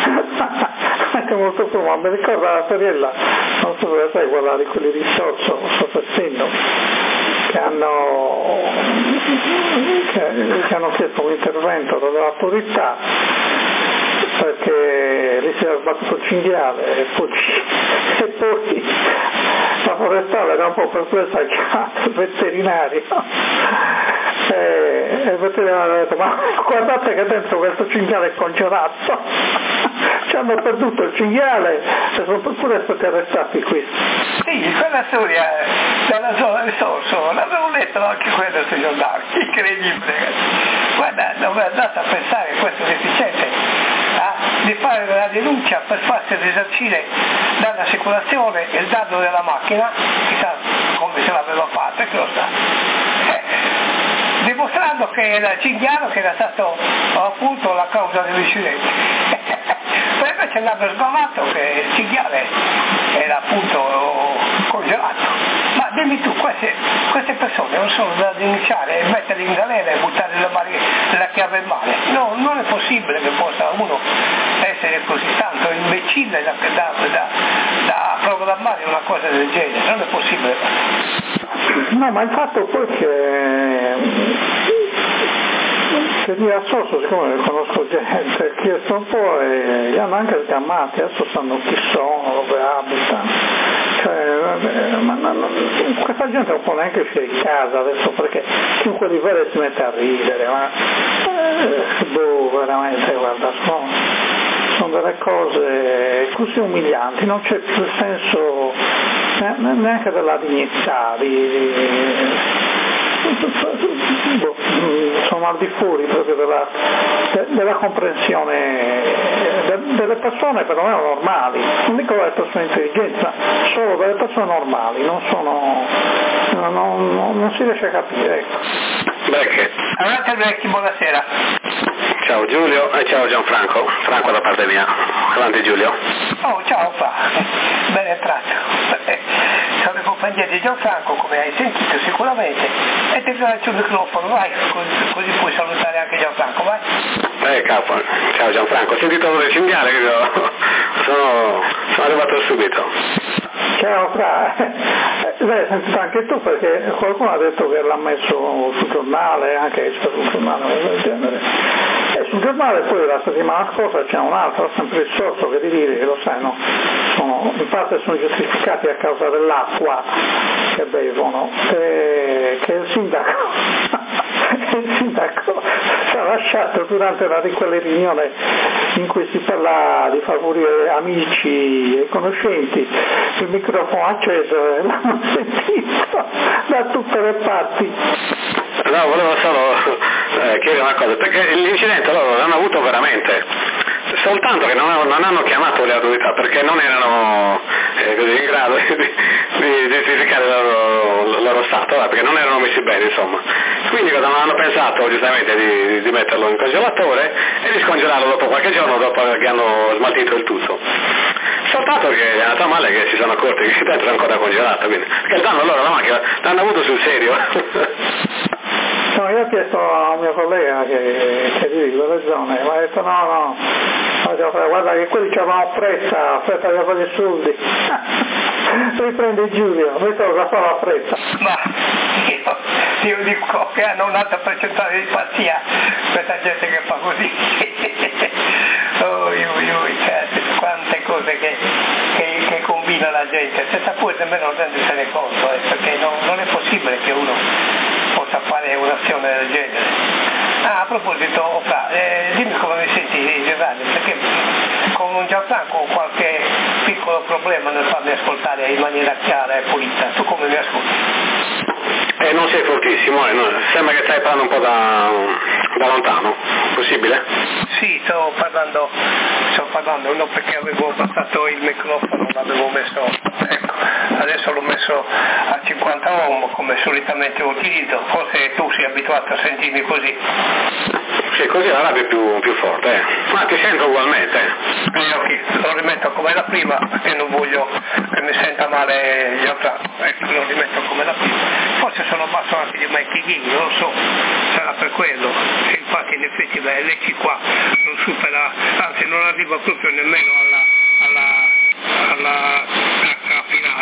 Speaker 2: anche molto furbo. Mi ricorda la sorella, non so se sai, quella di quelli di Sorso, Sottostendo, che hanno, che, che hanno chiesto un intervento dall'autorità perché lì si era sbattuto il cinghiale e poi, e poi la forestale era un po' perplessa, ha chiamato il veterinario e il veterinario ha detto ma guardate che dentro questo cinghiale è congelato, ci hanno perduto il cinghiale e sono pure stati arrestati qui.
Speaker 1: Sì, quella storia della zona di Sorso l'avevo letto anche quella sui giornali, incredibile. Guarda, dove è andato a pensare questo deficiente di fare la denuncia per farsi risarcire dall'assicurazione il danno della macchina, chissà come se l'aveva fatto, che lo sa, eh, dimostrando che era il cinghiale che era stato appunto la causa dell'incidente. Poi invece l'hanno sbavato che il cinghiale era appunto congelato. Ma dimmi tu, queste, queste persone non sono da denunciare e metterle in galera e buttare la, mari, la chiave in mare? No, non è possibile che possa uno essere così tanto imbecille da, da, da, da programmare una cosa del genere, non è possibile.
Speaker 2: No, ma il fatto poi che che lì a Sorso, siccome conosco gente, ho chiesto un po' e li hanno anche chiamati, adesso sanno chi sono, dove abitano, cioè, ma, ma, ma, questa gente non può neanche uscire di casa adesso perché chiunque li vede si mette a ridere, ma eh, boh, veramente, guarda, sono, sono delle cose così umilianti, non c'è più il senso neanche della dignità, di, di, boh, sono al di fuori proprio della, de, della comprensione de, delle persone perlomeno normali, non dico delle persone intelligenti, ma solo delle persone normali, non sono, non, non, non si riesce a capire, ecco.
Speaker 1: Becchi. Avanti Becchi, buonasera.
Speaker 3: Ciao Giulio e ciao Gianfranco, Franco da parte mia. Avanti Giulio.
Speaker 1: Oh, ciao Fra, ben entrato. Sono in compagnia di Gianfranco, come hai sentito sicuramente, e ti faccio il microfono, vai, così, così puoi salutare anche Gianfranco, vai.
Speaker 3: Eh capo, ciao Gianfranco, ho sentito il cinghiale, sono, sono arrivato subito.
Speaker 2: Ciao Fra, l'hai sentito anche tu perché qualcuno ha detto che l'ha messo sul giornale, anche che c'è sul giornale del genere. E sul giornale poi la settimana scorsa c'è un altro, sempre il sorso, che di dire, che lo sai, no? Sono, in parte sono giustificati a causa dell'acqua che bevono, e, che il sindaco, il sindaco ci ha lasciato durante una di quelle riunioni in cui si parla di favorire amici e conoscenti, il microfono acceso e l'hanno sentito da tutte le parti.
Speaker 3: No, volevo solo eh, chiedere una cosa, perché l'incidente loro l'hanno avuto veramente, soltanto che non, non hanno chiamato le autorità perché non erano eh, così in grado di, di, di giustificare il loro, il loro stato, perché non erano messi bene, insomma. Quindi cosa hanno pensato giustamente di, di metterlo in congelatore e di scongelarlo dopo qualche giorno dopo che hanno smaltito il tutto. Soltanto che è andato male che si sono accorti che dentro è ancora congelato, quindi, perché il danno loro la macchina l'hanno avuto sul serio.
Speaker 2: No, io ho chiesto a un mio collega che, che vive in quelle zone, ma ha detto no, no, no, guarda che quelli ci avevano fretta, fretta di fare i soldi. Riprende Giulio, questo la fa la fretta.
Speaker 1: Ma io, io dico che hanno un'alta percentuale di pazzia questa gente che fa così. Oh, io, io, cioè, quante cose che, che, che combina la gente, senza poi nemmeno rendersene conto, eh, perché non, non è possibile che uno possa fare un'azione del genere. Ah, a proposito, Fra, eh, dimmi come mi senti in radio, perché con un Gianfranco ho qualche piccolo problema nel farmi ascoltare in maniera chiara e pulita. Tu come mi ascolti?
Speaker 3: Eh, non sei fortissimo, eh, no, sembra che stai parlando un po' da, da lontano, possibile?
Speaker 1: Sì, sto parlando, sto parlando, no, perché avevo abbassato il microfono, l'avevo messo, ecco, adesso l'ho messo a cinquanta ohm come solitamente utilizzo, forse tu sei abituato a sentirmi così.
Speaker 3: Sì, così la radio è più, più forte, eh. Ma ti sento ugualmente.
Speaker 1: Eh, ok, lo rimetto come la prima perché non voglio che mi senta male gli altri, ecco, lo rimetto come la prima. Forse sono basso anche di Mike Ghigli, non lo so, sarà per quello. E infatti in effetti beh, l'E C qua non supera, anzi non arriva proprio nemmeno alla, alla, alla stacca finale.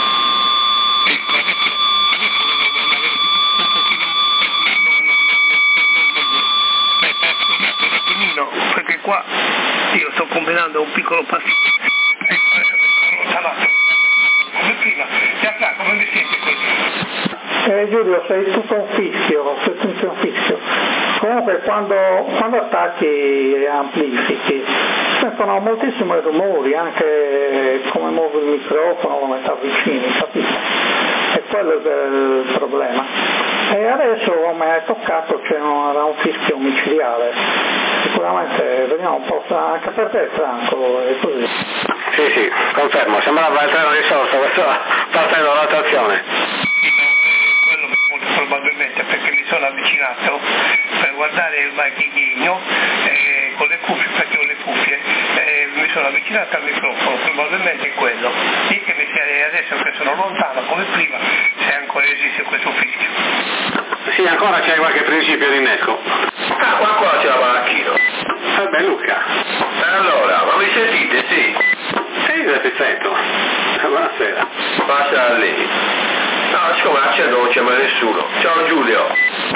Speaker 1: Ecco, adesso, adesso devo andare un pochino, no, no, no, no, non voglio. Aspetta, scusate un attimino, perché qua io sto combinando un piccolo pasticcio. Ecco, adesso mi sono allontanato. Come prima, Gianfranco, come mi senti così?
Speaker 2: Eh, Giulio, sei tutto un fischio, sei tutto un fischio. Comunque quando, quando attacchi e amplifichi sentono moltissimi rumori, anche come muovi il microfono, come ti avvicini, capito? E quello è il problema. E adesso, come hai toccato, c'è un, un fischio micidiale. Sicuramente vediamo un po' anche per te, Franco, è così.
Speaker 3: Sì, sì, confermo, sembrava il treno di Sosta, questo partendo dall'attrazione.
Speaker 1: Quello molto probabilmente perché mi sono avvicinato per guardare il baichino eh, con le cuffie, perché ho le cuffie, eh, mi sono avvicinato al microfono, probabilmente è quello. Sì, che mi sia adesso che sono lontano come prima, se ancora esiste questo fischio.
Speaker 3: Sì, ancora c'è qualche principio di innesco.
Speaker 4: Ah, qua qua c'è la macchina.
Speaker 3: Eh beh, Luca.
Speaker 4: Allora, ma mi sentite? Sì.
Speaker 3: Sì, ti sento. Buonasera.
Speaker 4: Passa lì. No, siccome accedo non c'è mai nessuno. Ciao Giulio.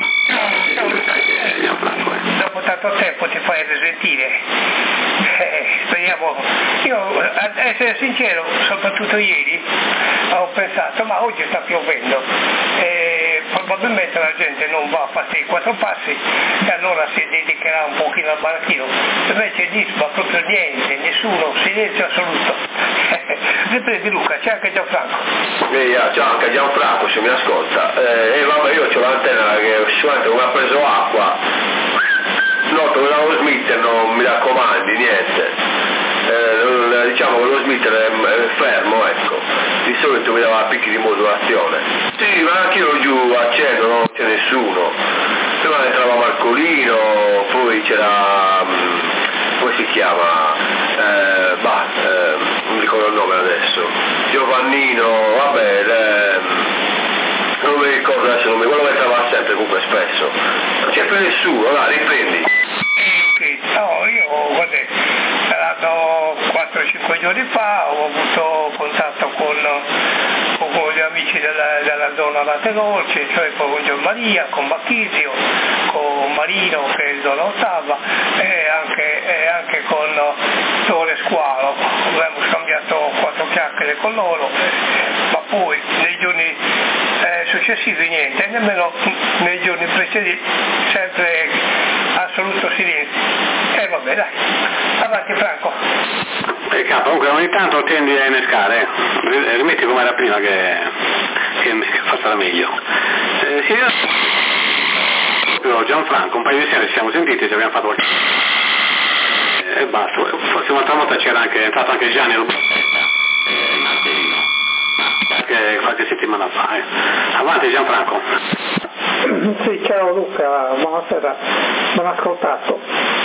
Speaker 1: Dopo tanto tempo ti fai risentire. Eh, speriamo. Io, ad essere sincero, soprattutto ieri, ho pensato, ma oggi sta piovendo. E probabilmente la gente non va a fare i quattro passi e allora si dedicherà un pochino al banchino. Invece lì va proprio niente, nessuno, silenzio assoluto. ripresi Luca, c'è anche Gianfranco.
Speaker 4: Ehi, c'è anche Gianfranco, se mi ascolta. Eh, e vabbè, io ho l'antenna che sicuramente come ha preso acqua, noto che lo smitter non mi raccomandi, niente. Eh, diciamo che lo smitter è, è fermo, ecco. Di solito mi dava picchi di modulazione. Sì, ma anche io giù accendo, non c'è nessuno. Prima entrava Marcolino, poi c'era, come si chiama? Eh, bah, eh, non ricordo il nome adesso. Giovannino, vabbè, eh, non mi ricordo adesso il nome, quello che entrava sempre comunque spesso. Non c'è più nessuno, dai, riprendi.
Speaker 1: Ok, no, io guarda, saranno quattro cinque giorni fa, ho avuto contatto con, con gli amici della, della zona Latte Dolce, cioè con Gianmaria, con Bacchisio, con Marino che è in zona ottava e anche, e anche con Tore Squalo. Abbiamo scambiato quattro chiacchiere con loro, ma poi nei giorni eh, successivi niente, nemmeno nei giorni precedenti, sempre assoluto silenzio. E eh, vabbè, dai, avanti Franco.
Speaker 3: Eh, capo, comunque ogni tanto tendi a innescare, eh. Rimetti come era prima che, che, che sarà meglio. Eh, sì, io, Gianfranco, un paio di sere ci siamo sentiti, ci abbiamo fatto qualche... E eh, basta, forse un'altra volta c'era anche, è entrato anche Gianni Roberto, eh, Martellino, qualche, qualche settimana fa. Eh. Avanti Gianfranco.
Speaker 2: Sì, ciao Luca, buonasera, non ho ascoltato.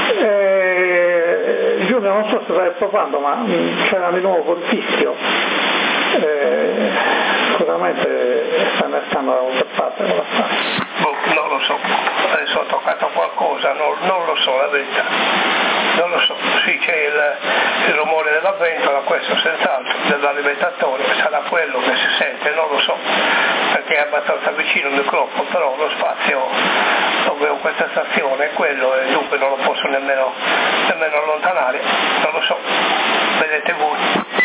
Speaker 2: Eh, Giulio, non so se stai provando, ma c'era di nuovo il fischio. Eh, sicuramente stanno restando da qualche parte con la stanza.
Speaker 1: Oh, non lo so, adesso ho toccato qualcosa, non, non lo so la verità, non lo so, sì c'è il, il rumore della ventola, questo senz'altro, dell'alimentatore, sarà quello che si sente, non lo so, perché è abbastanza vicino il microfono, però lo spazio dove ho questa stazione è quello e dunque non lo posso nemmeno, nemmeno allontanare, non lo so, vedete voi.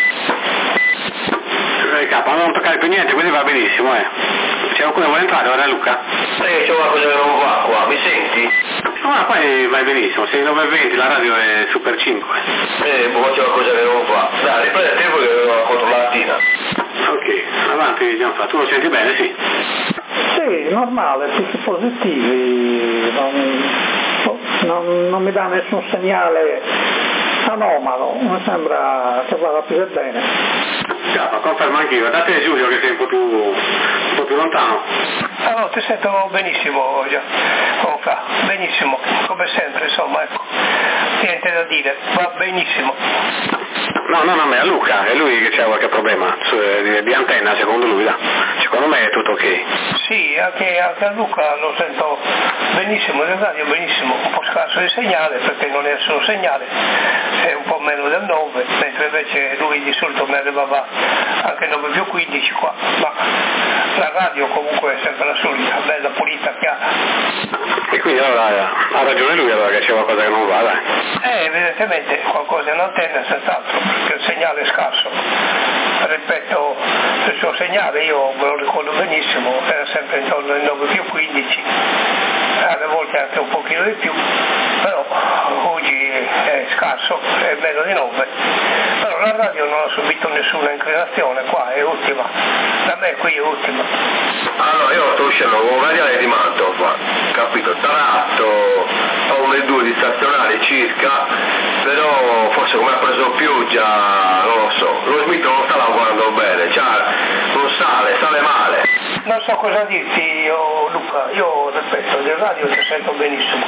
Speaker 3: Eh, capo, non toccare più niente, quindi va benissimo, eh. C'è qualcuno che vuole entrare, ora Luca?
Speaker 4: Eh, c'è una cosa che non va qua, mi senti?
Speaker 3: No, ma poi vai benissimo, sei nove e venti, la radio è Super cinque.
Speaker 4: Eh, poi c'è una cosa che non va. Dai, riprendi il tempo che avevo contro la mattina.
Speaker 3: Ok, avanti Gianfranco, tu lo senti bene, sì?
Speaker 2: Sì, normale, tutti positivi, non, non, non mi dà nessun segnale anomalo, mi sembra che vada più che bene.
Speaker 3: Capo, confermo anch'io, date Giulio che sei un po' più, un po' più lontano.
Speaker 1: Ah no, ti sento benissimo già, come fa? Benissimo, come sempre, insomma, ecco, niente da dire, va benissimo.
Speaker 3: No, no, no, ma è a Luca, è lui che c'ha qualche problema di, di antenna, secondo lui, là. Secondo me è tutto ok.
Speaker 1: Sì, anche, anche a Luca lo sento benissimo, nel radio benissimo, un po' scarso di segnale perché non è solo segnale, è un po' meno del nove, mentre invece lui di solito mi arrivava anche nove più quindici qua, ma la radio comunque è sempre la solita, bella, pulita, chiara.
Speaker 3: E quindi allora ha ragione lui allora che c'è qualcosa che non va, dai.
Speaker 1: Eh, evidentemente qualcosa in antenna senz'altro, perché il segnale è scarso. Rispetto al suo segnale, io me lo ricordo benissimo, era sempre intorno ai nove più quindici, alle volte anche un pochino di più, però oggi è scarso, è meno di nove. Però la radio non ha subito nessuna inclinazione, qua è ultima, da me qui è ultima.
Speaker 4: Allora io sto uscendo con un radiale di Mantova, capito, tratto, ho un e due di stazionari circa, però forse come ha preso pioggia, non lo so, lo Smith non sta lavorando bene, cioè non sale, sale male.
Speaker 1: Non so cosa dirti io Luca, io ripeto, del radio ti sento benissimo,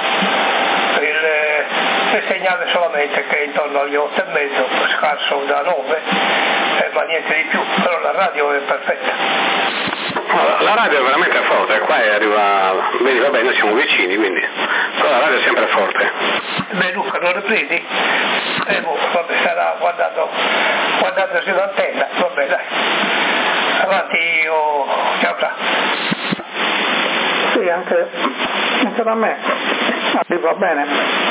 Speaker 1: il, il segnale solamente che è intorno agli otto e mezzo, scarso da nove, eh, ma niente di più, però la radio è perfetta.
Speaker 3: La radio è veramente forte, qua arriva, vedi vabbè noi siamo vicini quindi, però la radio è sempre forte.
Speaker 1: Beh Luca, lo riprendi? Eh boh, vabbè, sarà guardando, guardando sull'antenna, vabbè dai. Avanti io, ciao ciao.
Speaker 2: Sì, anche, anche da me arriva bene.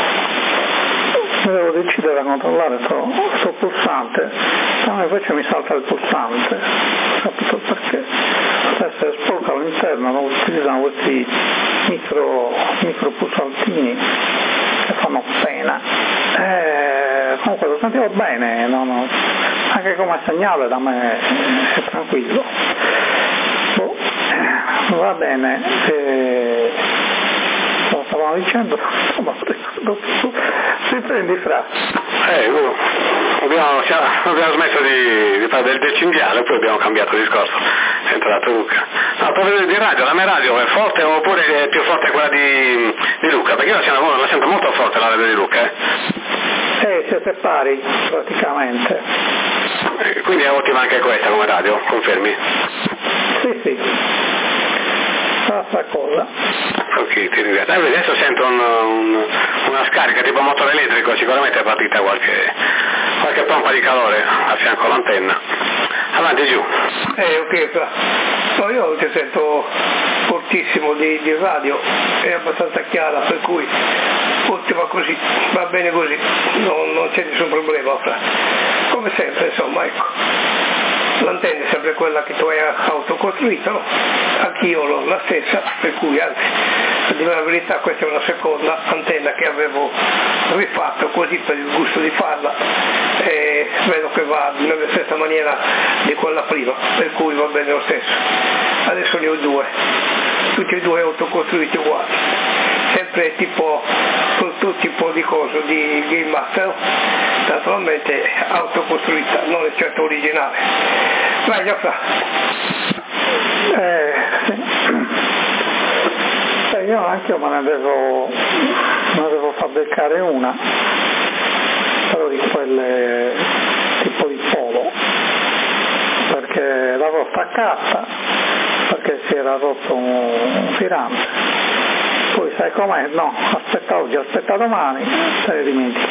Speaker 2: Devo decidere a controllare questo pulsante, a me invece mi salta il pulsante, capito perché? Deve essere sporco all'interno, no? Utilizzano questi micro, micro pulsantini che fanno pena. Eh, comunque lo sentivo bene, no, no. anche come segnale da me è tranquillo. Oh, va bene, eh, cosa stavamo dicendo? Insomma, riprendi fra.
Speaker 3: Eh, uh, abbiamo, abbiamo smesso di, di fare del, del cinghiale, poi abbiamo cambiato discorso, è entrato Luca. No, proprio di radio, la mia radio è forte oppure è più forte quella di, di Luca? Perché io la sento, la sento molto forte la radio di Luca, eh?
Speaker 2: Eh, siete pari praticamente.
Speaker 3: Eh, quindi è ottima anche questa come radio, confermi?
Speaker 2: Sì, sì. Stessa cosa.
Speaker 3: Ok, ti ringrazio. Eh, adesso sento un, un, una scarica tipo motore elettrico, sicuramente è partita qualche, qualche pompa di calore a fianco all'antenna. Avanti giù.
Speaker 1: Eh, ok, no, io ti sento fortissimo di, di radio, è abbastanza chiara, per cui ottima così, va bene così, non, non c'è nessun problema. Come sempre, insomma, ecco. L'antenna è sempre quella che tu hai autocostruito, no? Anch'io l'ho la stessa, per cui anzi, a dire la verità, questa è una seconda antenna che avevo rifatto così per il gusto di farla e vedo che va nella stessa maniera di quella prima, per cui va bene lo stesso. Adesso ne ho due, tutti e due autocostruiti uguali, sempre tipo tutto tipo di coso di Game Master, naturalmente autocostruita, non è certo originale. Vai Gianfra.
Speaker 2: Eh, sì. Eh, io anche me ne devo, me ne devo fabbricare una, però di quelle tipo di polo, perché l'avevo staccata perché si era rotto un tirante, poi sai com'è, no, aspetta oggi, aspetta domani, te ne dimentichi.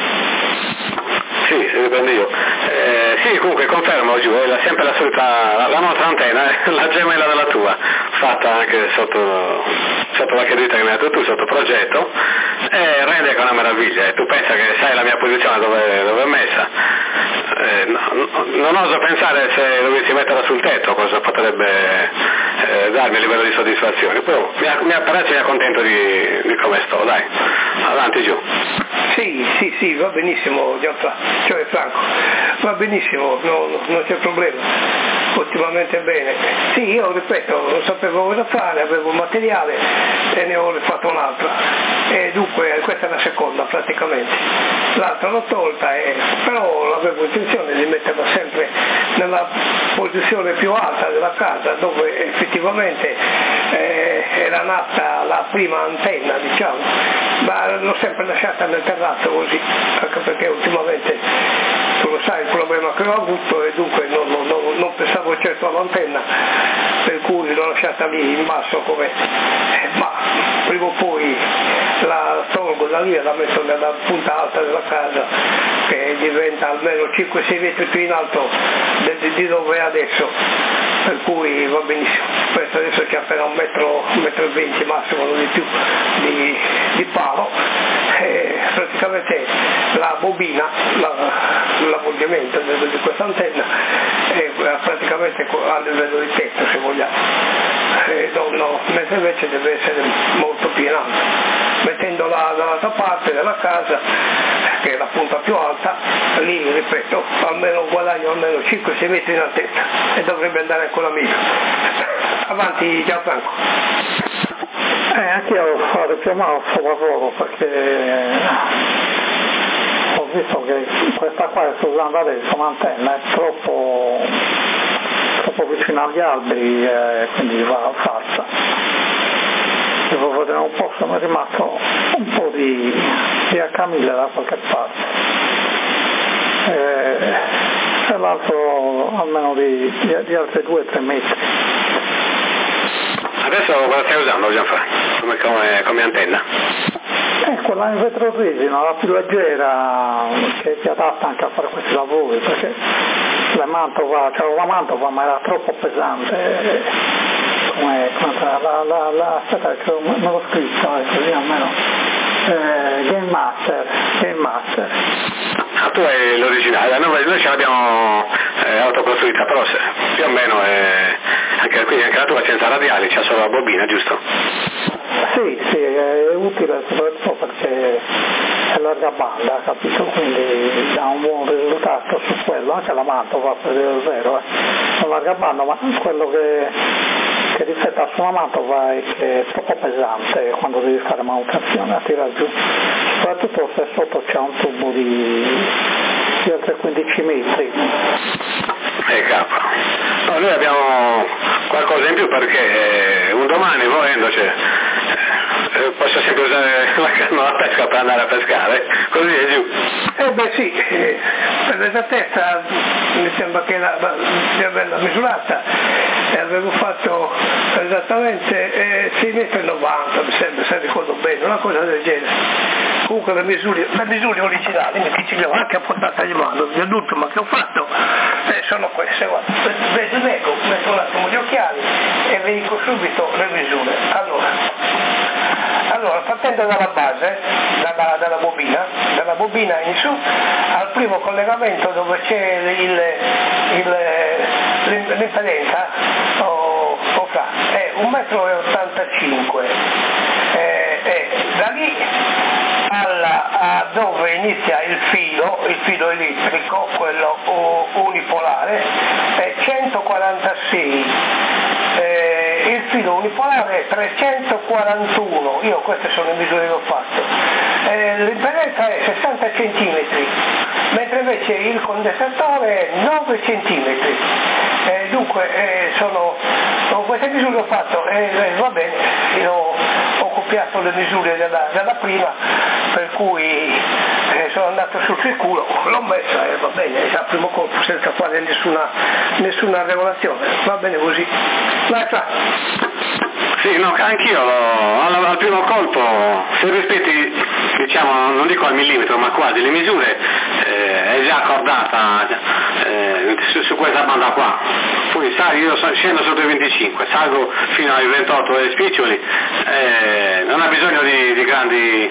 Speaker 3: Sì, se riprendo io. Eh, sì, comunque confermo giù, è la, sempre la solita, la, la nostra antenna, eh, la gemella della tua, fatta anche sotto, sotto la credita che mi hai dato tu, sotto progetto, e rende che è una meraviglia. E tu pensa che sai la mia posizione dove, dove è messa. Eh, no, no, non oso pensare se dovessi metterla sul tetto cosa potrebbe eh, darmi a livello di soddisfazione, però mi, mi, mi, mi accontento di, di come sto, dai, avanti giù.
Speaker 1: Sì, sì, sì, va benissimo Gianfranco, cioè Franco, va benissimo, no, non c'è problema, ottimamente bene. Sì, io ripeto, non sapevo cosa fare, avevo materiale e ne ho fatto un'altra, e dunque questa è la seconda praticamente. L'altra l'ho tolta, e, però avevo intenzione di metterla sempre nella posizione più alta della casa, dove effettivamente eh, era nata la prima antenna, diciamo, ma l'ho sempre lasciata nel terrazzo così, anche perché ultimamente tu lo sai il problema che ho avuto e dunque non, non, non, non pensavo certo all'antenna, per cui l'ho lasciata lì in basso come, ma prima o poi la tolgo da lì e la metto nella punta alta della casa, che diventa almeno cinque sei metri più in alto di, di dove è adesso, per cui va benissimo. Questo adesso c'è appena un metro, un metro e venti massimo, non di più, di, di palo, e praticamente la bobina, la, l'avvolgimento di questa antenna è praticamente a livello di tetto, se vogliamo, e no, no, mentre invece deve essere molto più in alto. Mettendola dall'altra parte della casa, che è la punta più alta, lì ripeto, almeno guadagno almeno cinque sei metri in altezza e dovrebbe andare ancora meglio. Avanti Gianfranco.
Speaker 2: Eh, anche io ho fatto più o meno il suo lavoro, perché ho visto che questa qua che sto usando adesso, un'antenna, è troppo, troppo vicino agli alberi, e quindi va falsa. Devo vedere un po', se mi è rimasto un po' di, di accamille da qualche parte, e, e l'altro almeno di, di, di altri due o tre metri.
Speaker 3: Adesso cosa stai usando Gianfranco? Come, come, come antenna?
Speaker 2: Eh, quella in vetro resina, la più leggera, che si adatta anche a fare questi lavori, perché la mantova, cioè la mantova ma era troppo pesante. E, come, come la, la, la, aspetta che me l'ho scritto, eh, così almeno. Eh, Game Master, Game Master.
Speaker 3: Ah, tu hai l'originale, noi, noi ce l'abbiamo eh, autocostruita, però se, più o meno è, anche, quindi anche la tua senza radiali, c'ha solo la bobina, giusto?
Speaker 2: Sì, sì, è utile soprattutto perché c'è larga banda, capito? Quindi dà un buon risultato su quello, anche la Mantova per dire il vero, eh. Con larga banda, ma quello che, che difetta sulla Mantova è che è troppo pesante quando devi fare manutenzione a tirare giù, soprattutto se sotto c'è un tubo di, di oltre quindici metri.
Speaker 3: Eh capo, no, noi abbiamo qualcosa in più perché un domani volendo cioè, eh, posso sempre usare la canna da pesca per andare a pescare, così è giù.
Speaker 1: Eh beh sì, eh, per l'esattezza mi sembra che la, la, di averla misurata e avevo fatto esattamente eh, sei virgola novanta metri, mi sembra, se ricordo bene, una cosa del genere. Comunque le misure, le misure originali che ci le ho anche a portata di mano, l'ultima che ho fatto eh, sono queste, guarda, vedo l'eco, metto un attimo gli occhiali e vi dico subito le misure. Allora, allora partendo dalla base, dalla, dalla bobina, dalla bobina in su, al primo collegamento dove c'è il, il, l'impedenza, o, o fra, è un metro e ottantacinque eh, e da lì alla, a dove inizia il filo, il filo elettrico, quello unipolare, è centoquarantasei, eh, il filo unipolare è trecentoquarantuno, io queste sono le misure che ho fatto, eh, l'impedenza è sessanta centimetri, mentre invece il condensatore è nove centimetri, eh, dunque eh, sono, sono queste misure che ho fatto e eh, va bene, io ho copiato le misure della, della prima, per cui eh, sono andato sul sicuro, l'ho messa e va bene, al primo colpo senza fare nessuna, nessuna regolazione, va bene così. Vai fra.
Speaker 3: Sì, no, anch'io al, al primo colpo, se rispetti, diciamo, non dico al millimetro, ma quasi le misure, eh, è già accordata eh, su, su questa banda qua. Poi sai, io so, scendo sotto i venticinque, salgo fino ai ventotto e spiccioli, eh, non ha bisogno di, di grandi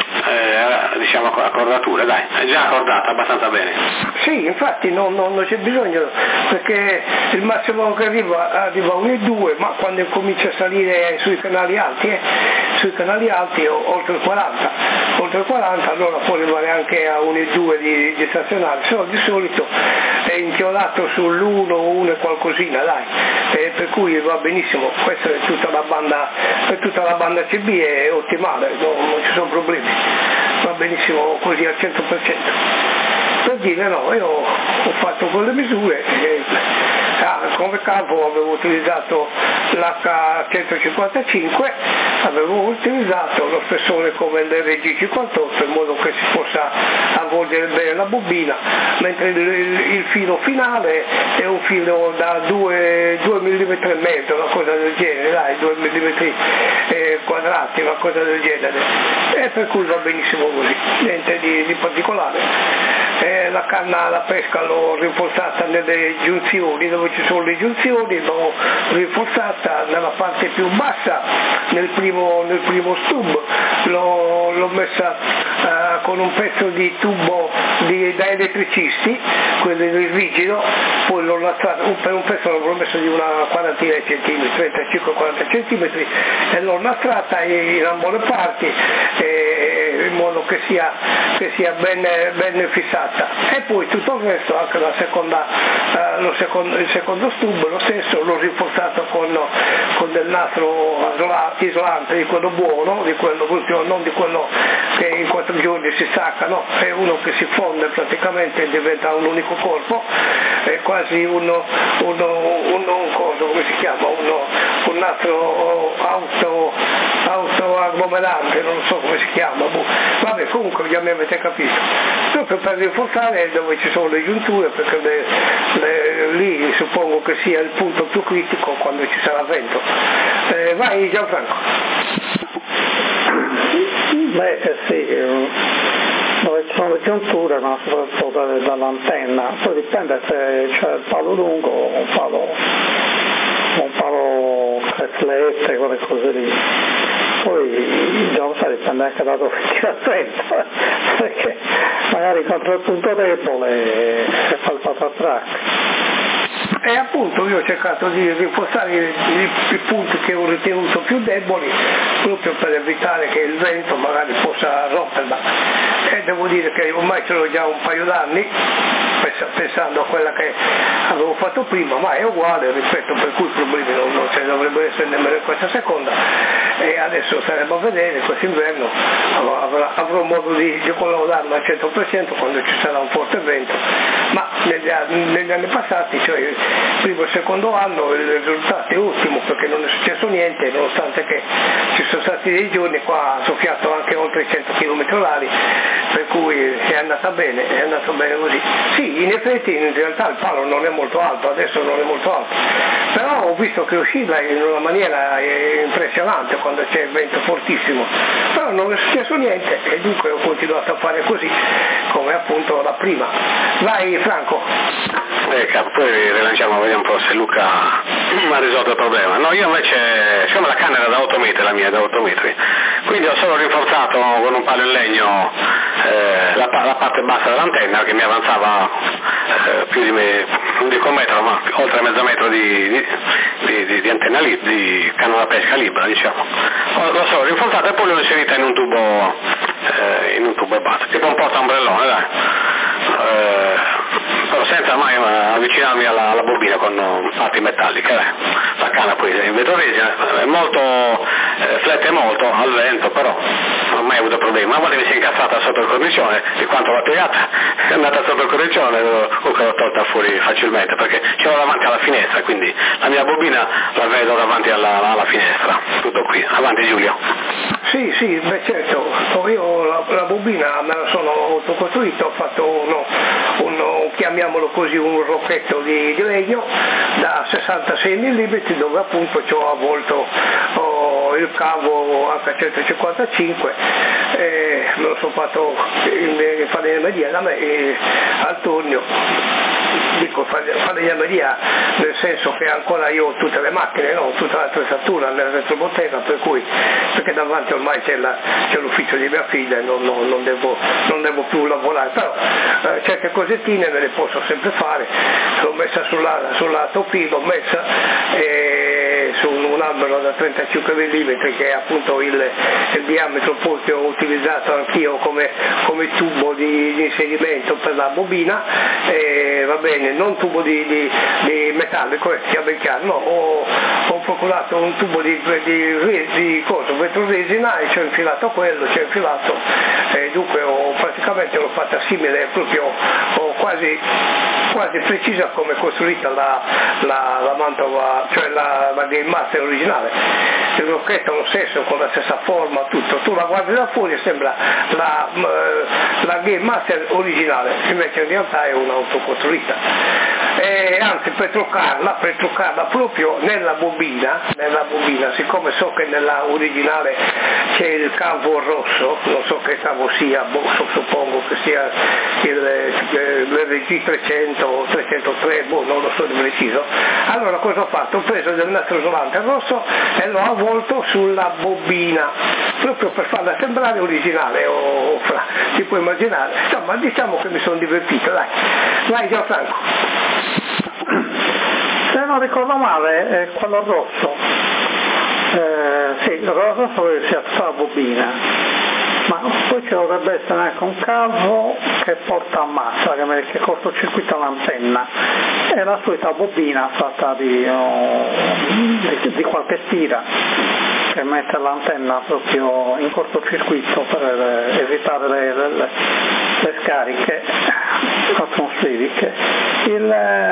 Speaker 3: eh, diciamo accordature, dai, è già accordata abbastanza bene.
Speaker 1: Sì, infatti non, non, non c'è bisogno, perché il massimo che arriva arriva a uno virgola due, ma quando comincia a salire sui canali alti, eh, sui canali alti oltre il quaranta, oltre il quaranta allora può arrivare anche a uno virgola due di, di stazionale, se no di solito è inchiolato sull'uno, uno e qualcosina, dai, eh, per cui va benissimo, questa è tutta la banda, è tutta la banda C B, è ottimale, no, non ci sono problemi, va benissimo così al cento per cento. Per dire no, io ho fatto quelle misure, eh, ah, come campo avevo utilizzato l'H centocinquantacinque, avevo utilizzato lo spessore come l'R G cinquantotto in modo che si possa avvolgere bene la bobina, mentre il, il, il filo finale è un filo da due millimetri e mezzo, una cosa del genere, dai, due millimetri eh, quadrati, una cosa del genere, e per cui va benissimo così, niente di, di particolare. Eh, la canna da pesca l'ho rinforzata nelle giunzioni, dove ci sono le giunzioni, l'ho rinforzata nella parte più bassa, nel primo, nel primo stub, l'ho, l'ho messa eh, con un pezzo di tubo di, da elettricisti, quello rigido, poi l'ho lastrato, un, per un pezzo l'ho messo di una quarantina di centimetri, trentacinque quaranta centimetri, e l'ho lastrata in ambo le parti, eh, in modo che sia, che sia ben, ben fissata. E poi tutto il resto, anche la seconda, eh, lo secondo, il secondo stub, lo stesso, l'ho rinforzato con, con del nastro isolante, di quello buono, di quello, non di quello che in quattro giorni si stacca, no? È uno che si fonde praticamente e diventa un unico corpo, è quasi uno, uno, uno un coso, come si chiama, uno, un nastro auto, auto agglomerante, non so come si chiama, boh. Vabbè, comunque già mi avete capito. Proprio per rinforzare dove ci sono le giunture, perché le, le, lì suppongo che sia il punto più critico quando ci sarà vento. Eh, vai Gianfranco.
Speaker 2: Beh eh sì, eh, dove ci sono le giunture, ma soprattutto dall'antenna, poi dipende se c'è il palo lungo o un palo, un palo creslette, quelle cose lì. Poi diciamo, sai, dipende anche da dove tira il vento, perché magari contro il punto debole si fa il patatrack.
Speaker 1: E appunto io ho cercato di rinforzare i, i, i punti che ho ritenuto più deboli, proprio per evitare che il vento magari possa romperla. E devo dire che ormai ce l'ho già un paio d'anni, pensando a quella che avevo fatto prima, ma è uguale, rispetto, per cui i problemi non, non ce ne dovrebbero essere nemmeno in questa seconda, e adesso staremo a vedere, quest'inverno avrò, avrò modo di, di collaudarmi al cento per cento quando ci sarà un forte vento, ma negli, negli anni passati, cioè il primo e il secondo anno, il risultato è ottimo perché non è successo niente, nonostante che ci sono stati dei giorni qua ha soffiato anche oltre i cento chilometri orari, per cui è andata bene, è andato bene così. Sì, in effetti in realtà il palo non è molto alto, adesso non è molto alto, però ho visto che oscilla in una maniera impressionante quando c'è il vento fortissimo, però non è successo niente e dunque ho continuato a fare così come appunto la prima. Vai Franco.
Speaker 3: Ecco, poi rilanciamo, vediamo un po' se Luca ha risolto il problema. No, io invece, siccome la canna era da otto metri, la mia è da otto metri, quindi ho solo rinforzato con un palo in legno eh, la, la parte bassa dell'antenna che mi avanzava eh, più di, me, non dico un metro, ma oltre mezzo metro di, di, di, di, di antenna lì, di canna da pesca libera, diciamo. L'ho solo rinforzata e poi l'ho inserita in un tubo, eh, in un tubo e basta, tipo un portaombrellone, dai. Eh, però senza mai avvicinarmi alla, alla bobina con parti metalliche, eh. La canna poi in vetroresina è molto, eh, flette molto al vento, però non ho mai avuto problemi, ma quando mi si è incastrata sotto il cornicione, di quanto l'ho piegata è andata sotto il cornicione, comunque l'ho tolta fuori facilmente perché ce l'ho davanti alla finestra, quindi la mia bobina la vedo davanti alla, alla finestra, tutto qui. Avanti Giulio.
Speaker 1: Sì, sì, beh certo, io la, la bobina me la sono autocostruita, ho fatto uno, uno, chiamiamolo così, un rocchetto di, di legno da sessantasei millimetri dove appunto ci ho avvolto oh, il cavo acca centocinquantacinque, eh, me lo sono fatto in, in falegnameria da me e al tornio. Dico falegnameria nel senso che ancora io ho tutte le macchine, no? Tutta l'attrezzatura nella retrobottega, per cui perché davanti ormai c'è, la, c'è l'ufficio di mia figlia e non, non, non, devo, non devo più lavorare, però eh, certe cosettine me le posso sempre fare. L'ho messa sulla, sul lato qui, l'ho messa eh, su un albero da trentacinque millimetri che è appunto il, il diametro poi che ho utilizzato anch'io come, come tubo di, di inserimento per la bobina, eh, va bene, non tubo di, di, di metallico, eh, sia ben chiaro, no, ho, ho procurato un tubo di, di, di cosa, vetroresina e ci ho infilato quello, ci ho infilato, eh, dunque ho, praticamente l'ho fatta simile, proprio ho quasi, quasi precisa come è costruita la, la, la Mantova, cioè la, la Game Master originale. Il rocchetto ha lo stesso, con la stessa forma, tutto, tu la guardi da fuori e sembra la, la Game Master originale, invece in realtà è un'autocostruita. E anzi per truccarla, per truccarla proprio nella bobina, nella bobina, siccome so che nella originale c'è il cavo rosso, non so che cavo sia, boh, suppongo che sia l'R G trecento o trecentotre, boh, non lo so di preciso. Allora cosa ho fatto? Ho preso del nastro isolante rosso e l'ho avvolto sulla bobina, proprio per farla sembrare originale, o, fra, si può immaginare. Insomma, diciamo che mi sono divertito, dai. Vai Gianfranco.
Speaker 2: Se non ricordo male è quello rosso, eh, sì, quello rosso che si alza la bobina, ma poi ci dovrebbe essere anche un cavo che porta a massa, che, che cortocircuita l'antenna, e la solita bobina fatta di, oh, di, di qualche stira che mette l'antenna proprio in cortocircuito per evitare le, le, le scariche atmosferiche. Il,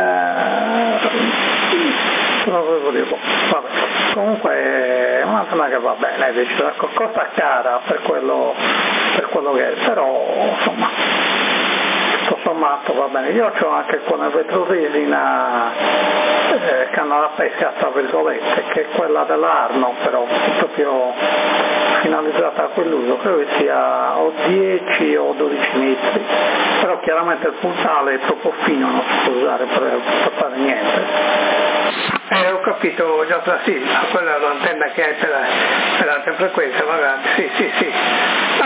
Speaker 2: vabbè, comunque è un'antenna che va bene, dice, costa cara per quello, per quello che è, però insomma tutto sommato va bene. Io ho anche quella vetroresina eh, canna da pesca tra virgolette, che è quella dell'Arno, però proprio finalizzata a quell'uso, credo che sia o dieci o dodici metri, però chiaramente il puntale è troppo fino, non si può usare per, per fare niente.
Speaker 1: Eh, ho capito, già, sì, quella è un'antenna che è per, per altre frequenze, magari, sì, sì, sì. No,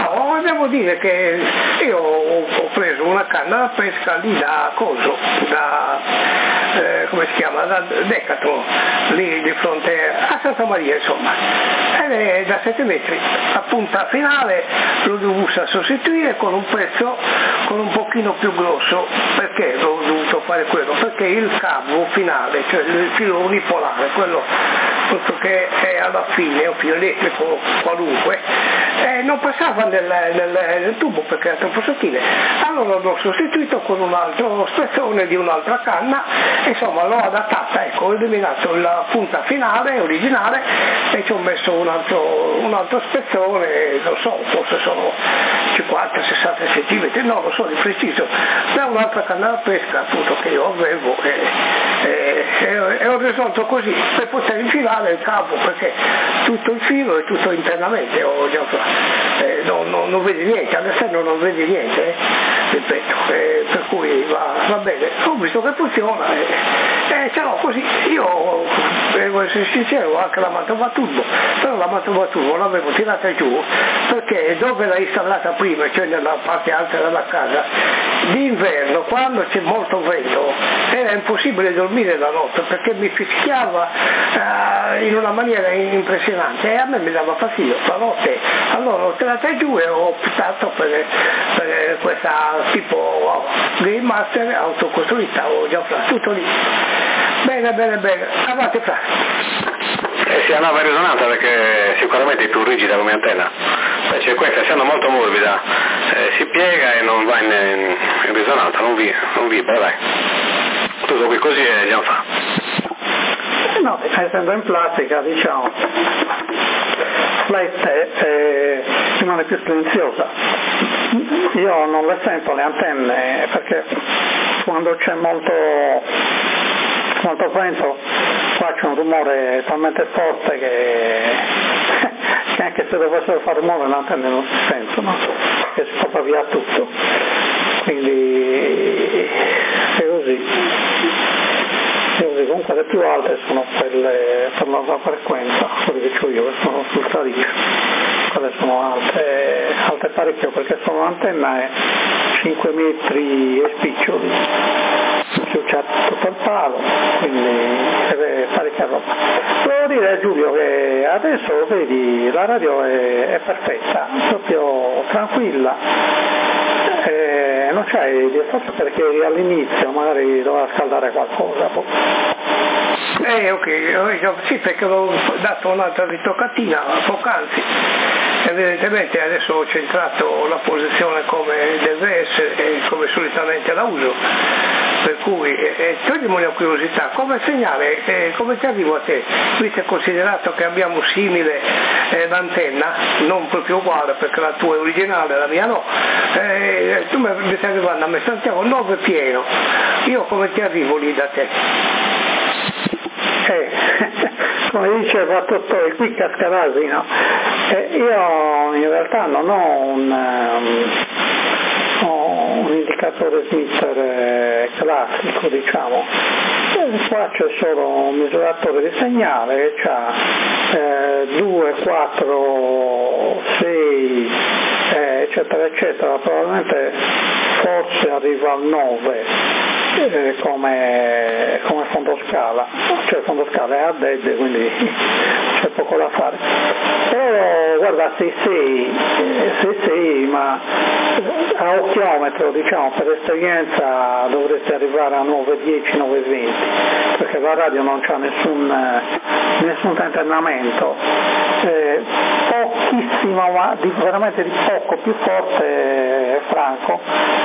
Speaker 1: devo dire che io ho, ho preso una canna da pesca lì da Coso, da eh, come si chiama, da Decathlon, lì di fronte a Santa Maria insomma, ed è da sette metri, la punta finale l'ho dovuta sostituire con un pezzo con un pochino più grosso. Perché l'ho dovuto fare quello? Perché il cavo finale, cioè il filo unipolare, quello che è alla fine, è un filo elettrico qualunque, eh, non passava nel, nel, nel tubo perché era troppo sottile, allora l'ho sostituito con un altro spezzone di un'altra canna, insomma l'ho adattata, ecco, ho eliminato la punta finale originale e ci ho messo un altro, un altro spezzone, non so, forse sono cinquanta sessanta centimetri, no, lo so di preciso, da un'altra canna da pesca appunto che io avevo e, e, e, e ho risolto così per poter infilare il cavo, perché tutto il filo è tutto internamente, ho già, eh, non, non, non vedi niente, all'esterno non vedi niente, eh, ripeto, eh, per cui va, va bene, ho visto che funziona e eh, ce l'ho così. Io devo essere sincero, anche la mantova turbo, però la mantova turbo l'avevo tirata giù perché dove l'ho installata prima, cioè nella parte alta della casa, d'inverno quando c'è molto vento era impossibile dormire la notte perché mi fischiava eh, in una maniera impressionante e a me mi dava fastidio la notte, allora ho tirata giù e ho optato per, per questa tipo Game Master autocostruita, ho già fatto tutto lì. Bene, bene, bene, avanti fra.
Speaker 3: Eh sì, andava in risonanza perché sicuramente è più rigida come antenna, invece questa essendo molto morbida eh, si piega e non va in, in, in risonanza, non, vi, non vibra, dai. Tutto qui così e già fa.
Speaker 2: No, essendo in plastica, diciamo, flat eh, rimane più silenziosa. Io non le sento le antenne perché quando c'è molto molto vento faccio un rumore talmente forte che, che anche se dovessero fare rumore le antenne non si sentono, che si porta via tutto, quindi è così. E così. Comunque le più alte sono quelle per la frequenza, quelle che ho io, che sono sul Tariccio, quelle sono alte, alte parecchio perché sono un'antenna è cinque metri e spiccioli, c'è tutto il palo, quindi è parecchia roba. Devo dire Giulio che adesso vedi la radio è, è perfetta, proprio tranquilla, eh, non c'hai di forse perché all'inizio magari doveva scaldare qualcosa.
Speaker 1: Eh ok, sì, perché ho dato un'altra ritoccatina poc'anzi, evidentemente adesso ho centrato la posizione come deve essere e come solitamente la uso, per cui eh, toglimi una curiosità, come segnale, eh, come ti arrivo a te, visto e considerato che abbiamo simile eh, l'antenna, non proprio uguale perché la tua è originale, la mia no, eh, tu mi stai arrivando a me Santiago nove pieno, io come ti arrivo lì da te?
Speaker 2: Eh, come diceva Tottori, qui casca l'asino. Eh, io in realtà non ho un, um, ho un indicatore Smither eh, classico, diciamo. Eh, qua c'è solo un misuratore di segnale che ha eh, due, quattro, sei, eh, eccetera, eccetera. Probabilmente forse arriva al nove. Eh, come, come fondoscala, cioè fondoscala è a dead, quindi c'è poco da fare. Però guarda, sei sei, ma a occhiometro, diciamo, per esperienza dovresti arrivare a nove dieci, nove venti, perché la radio non c'ha nessun, nessun tentennamento. Eh, pochissimo, ma di, veramente di poco più forte Franco,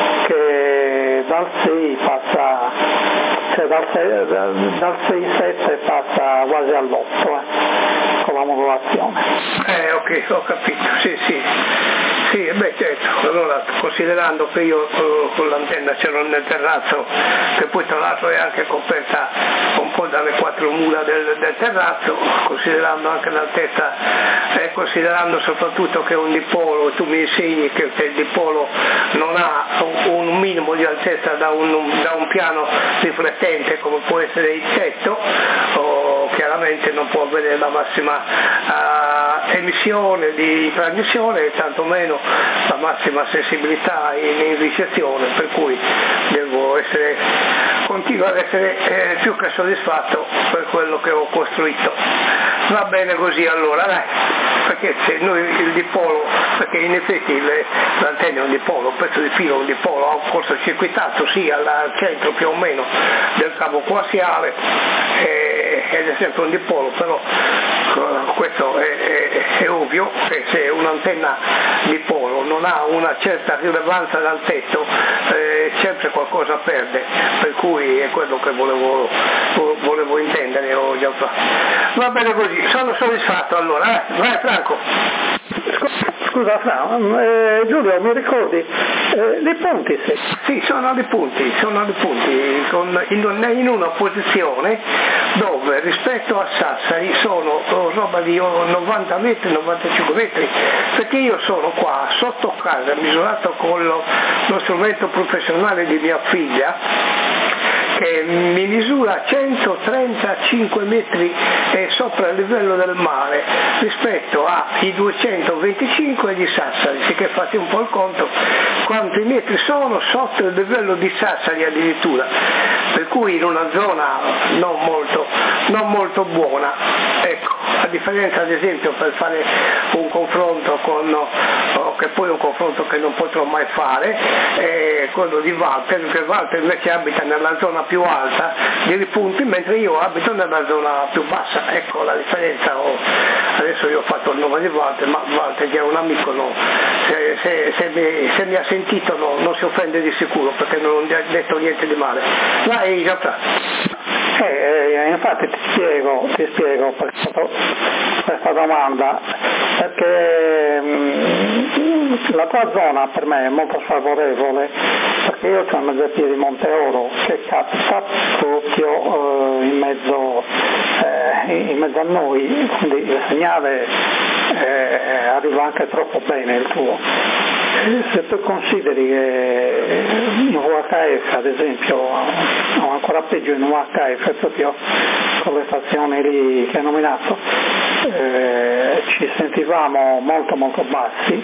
Speaker 2: che dal sei passa, cioè dal sei, dal sei sette passa quasi all'otto eh, con la modulazione.
Speaker 1: Eh ok, ho capito, sì sì. Sì, beh certo, allora considerando che io eh, con l'antenna c'ero nel terrazzo, che poi tra l'altro è anche coperta un po' dalle quattro mura del, del terrazzo, considerando anche l'altezza, eh, considerando soprattutto che è un dipolo, tu mi insegni che il dipolo non ha un, un minimo di altezza da un, da un piano riflettente come può essere il tetto, o chiaramente non può avere la massima uh, emissione, di trasmissione e tantomeno la massima sensibilità in, in ricezione, per cui devo essere, continuo ad essere eh, più che soddisfatto per quello che ho costruito. Va bene così allora, dai, perché se noi il dipolo, perché in effetti le, l'antenna è un dipolo, un pezzo di filo è un dipolo, ha un cortocircuitato sì al centro più o meno del cavo coassiale eh, ed è sempre un dipolo, però questo è, è, è ovvio che se un'antenna dipolo non ha una certa rilevanza dal tetto eh, sempre qualcosa perde, per cui è quello che volevo, volevo intendere, ho già fatto. Va bene così, sono soddisfatto allora, eh? Vai Franco.
Speaker 2: Scusa Fra, eh, Giulio mi ricordi, eh, dei punti sì.
Speaker 1: Sì, sono dei punti, sono dei punti con, in, in una posizione dove rispetto a Sassari sono oh, roba di oh, novanta metri, novantacinque metri, perché io sono qua sotto casa, misurato con lo, lo strumento professionale di mia figlia, che mi misura centotrentacinque metri eh, sopra il livello del mare rispetto ai duecentoventicinque di Sassari, sicché fate un po' il conto quanti metri sono sotto il livello di Sassari addirittura, per cui in una zona non molto, non molto buona. Ecco, a differenza ad esempio per fare un confronto con, oh, che poi è un confronto che non potrò mai fare, eh, quello di Walter, perché Walter invece abita nella zona più alta di Ripunti, mentre io abito nella zona più bassa. Ecco la differenza. Oh, adesso io ho fatto il nome di Walter, ma Walter che è un amico, no, se, se, se, mi, se mi ha sentito no, non si offende di sicuro perché non ho detto niente di male. Vai Gianfranco.
Speaker 2: Eh, eh, infatti ti spiego, ti spiego questa, questa domanda, perché mh, la tua zona per me è molto favorevole, perché io ho una mezz'ia di Monte Oro che capita proprio eh, in, mezzo, eh, in mezzo a noi, quindi il segnale eh, arriva anche troppo bene il tuo. Se tu consideri che in U H F ad esempio, o ancora peggio in U H F proprio con le stazioni lì che hai nominato, eh, ci sentivamo molto molto bassi,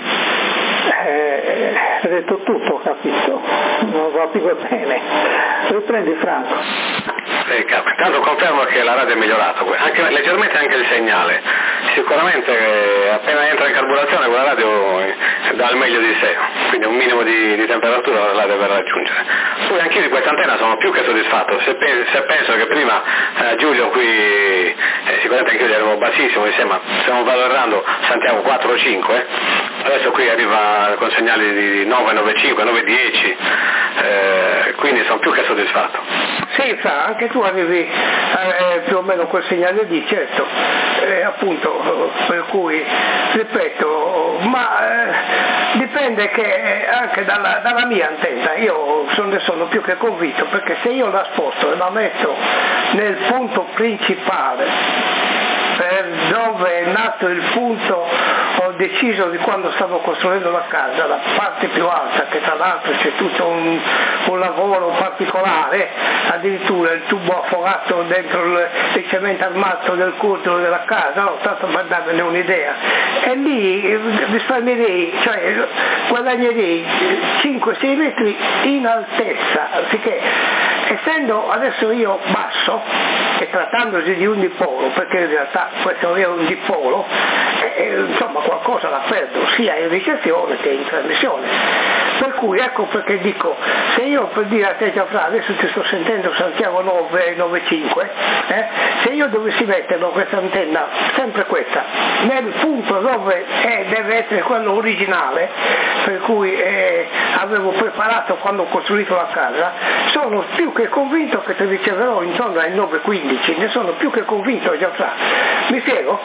Speaker 2: eh, hai detto tutto, capito? Non lo capivo bene. Riprendi Franco.
Speaker 3: Eh, tanto confermo che la radio è migliorata, anche, leggermente anche il segnale, sicuramente eh, appena entra in carburazione quella radio eh, dà il meglio di sé, quindi un minimo di, di temperatura la deve raggiungere. Poi anch'io di questa antenna sono più che soddisfatto, se, pe- se penso che prima eh, Giulio qui, eh, sicuramente anch'io gli ero bassissimo, insieme stiamo valorando Santiago quattro o cinque, adesso qui arriva con segnali di nove, nove cinque, nove dieci, eh, quindi sono più che soddisfatto.
Speaker 1: Sì, sa, anche tu arrivi eh, più o meno quel segnale lì, certo, eh, appunto, per cui, ripeto, ma eh, dipende che eh, anche dalla, dalla mia antenna, io sono, sono più che convinto, perché se io la sposto e la metto nel punto principale, per dove è nato il punto, ho deciso di quando stavo costruendo la casa, la parte più alta, che tra l'altro c'è tutto un, un lavoro particolare, addirittura il tubo affogato dentro il, il cemento armato del cutolo della casa, no, tanto per darvene un'idea, e lì risparmierei, cioè guadagnerei cinque sei metri in altezza, anziché, essendo adesso io basso e trattandosi di un dipolo, perché in realtà questo è un dipolo, eh, insomma qualcosa la perdo sia in ricezione che in trasmissione, per cui ecco perché dico, se io per dire a te Gianfranco, adesso ti sto sentendo Santiago nove nove cinque, eh, se io dovessi metterlo questa antenna, sempre questa, nel punto dove eh, deve essere quello originale, per cui eh, avevo preparato quando ho costruito la casa, sono più che convinto che ti riceverò intorno ai nove quindici, ne sono più che convinto Gianfranco. Mi spiego?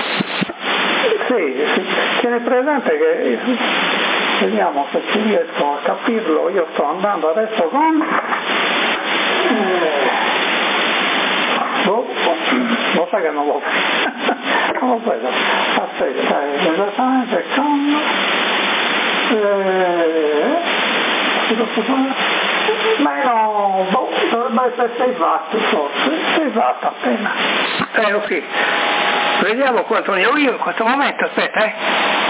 Speaker 2: Sì, sì, tieni presente che, vediamo se ci riesco a capirlo, io sto andando adesso con... Eh, boh, lo sai che non l'ho non l'ho preso, aspetta, esattamente con... Eh, meno, boh, dovrebbe essere sei watt forse, sei watt appena.
Speaker 1: Eh ok. Vediamo quanto ne ho io in questo momento, aspetta eh.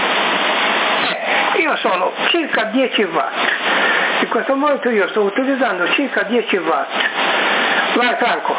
Speaker 1: Io sono circa dieci watt, in questo momento io sto utilizzando circa dieci watt. Vai Franco.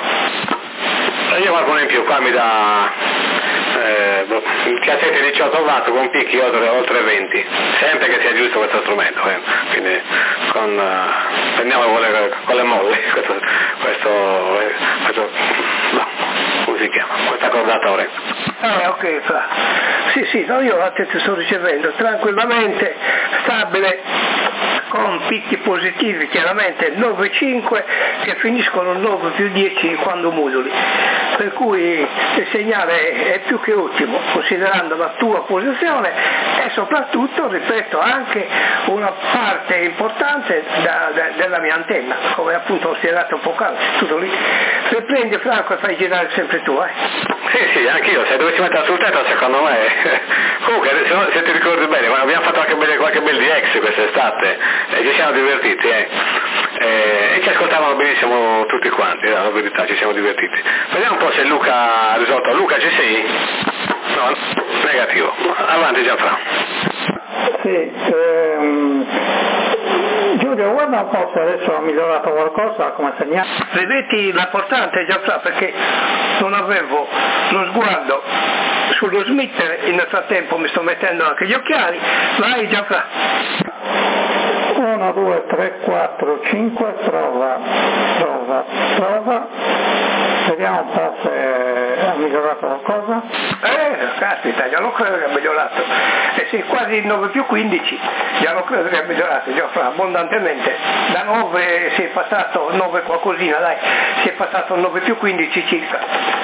Speaker 3: Io qualcuno in più, qua mi dà eh, cassette diciotto watt con picchi oltre, oltre venti, sempre che sia giusto questo strumento, eh. Quindi con, uh, prendiamo con le, con le molle, questo, questo, eh, questo no, come si chiama, questo accordatore.
Speaker 1: Ah ok, fra. Sì sì, no, io a te ti sto ricevendo tranquillamente, stabile, con picchi positivi, chiaramente nove virgola cinque che finiscono nove più dieci quando moduli, per cui il segnale è più che ottimo considerando la tua posizione e soprattutto, ripeto, anche una parte importante da, da, della mia antenna, come appunto ho spiegato poc'anzi, tutto lì. Se prendi Franco e fai girare sempre tu, eh?
Speaker 3: Sì, sì, anch'io, se dovessi mettere sul tetto secondo me, comunque se, se ti ricordi bene, abbiamo fatto anche belle, qualche bel D X quest'estate e ci siamo divertiti eh. E, e ci ascoltavano benissimo tutti quanti, la verità, ci siamo divertiti. Vediamo un po' se Luca ha risolto. Luca ci sei? No, negativo. Avanti Gianfranco.
Speaker 2: Sì, ehm, Giulio, guarda un po' se adesso ha migliorato qualcosa come segnale.
Speaker 1: Vedete l'importante Gianfranco, perché non avevo lo sguardo sullo smitter, nel frattempo mi sto mettendo anche gli occhiali. Vai Gianfranco.
Speaker 2: uno, due, tre, quattro, cinque, prova, prova, prova, vediamo un po' se ha migliorato qualcosa.
Speaker 1: Eh, caspita, già lo credo che ha migliorato, e sei quasi nove più quindici, già lo credo che ha migliorato, già fra abbondantemente, da nove si è passato, nove qualcosina dai, si è passato nove più quindici circa.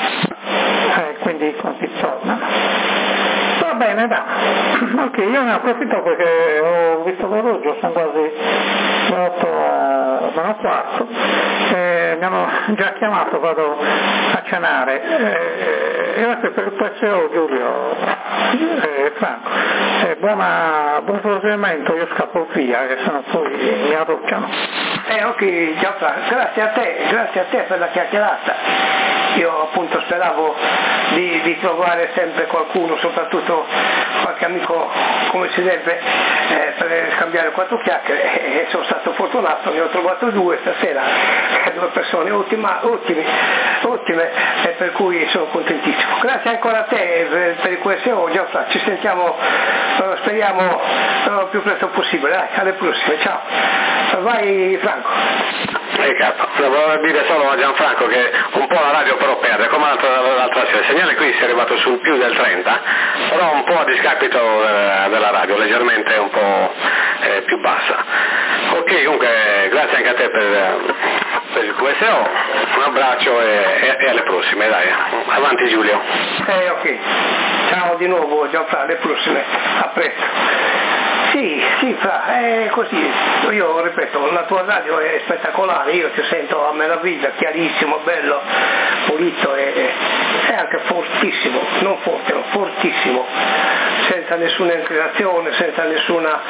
Speaker 2: Eh, quindi quanti tornano? Va bene, dai. Ok, io ne approfitto perché ho visto l'orologio, sono quasi le otto meno quarto, eh, mi hanno già chiamato, vado a cenare. Eh, grazie per il P S O Giulio, eh, Franco. Eh, buona, buon proseguimento, io scappo via, che sennò poi mi arrocciano.
Speaker 1: Eh ok, già Franco, grazie a te, grazie a te per la chiacchierata. Io appunto speravo di, di trovare sempre qualcuno, soprattutto qualche amico come si deve, eh, per scambiare quattro chiacchiere, e sono stato fortunato, ne ho trovato due stasera, due persone ottima, ottime, ottime, e per cui sono contentissimo. Grazie ancora a te per, per il Q S O, Gianfranco, ci sentiamo, eh, speriamo il più presto possibile, dai, alle prossime, ciao. Vai Franco.
Speaker 3: Eh capo, volevo dire solo a Gianfranco che un po' la radio però perde, come l'altra, l'altra sera, il segnale qui si è arrivato sul più del trenta, però un po' a discapito della radio, leggermente un po' eh, più bassa. Ok, comunque grazie anche a te per, per il Q S O, un abbraccio e, e, e alle prossime, dai, avanti Giulio.
Speaker 1: Eh ok, ciao di nuovo Gianfranco, alle prossime, a presto. Sì, sì, Fra, è così, io ripeto, la tua radio è spettacolare, io ti sento a meraviglia, chiarissimo, bello, pulito e, e anche fortissimo, non forte, no, fortissimo, senza nessuna inclinazione, senza nessuna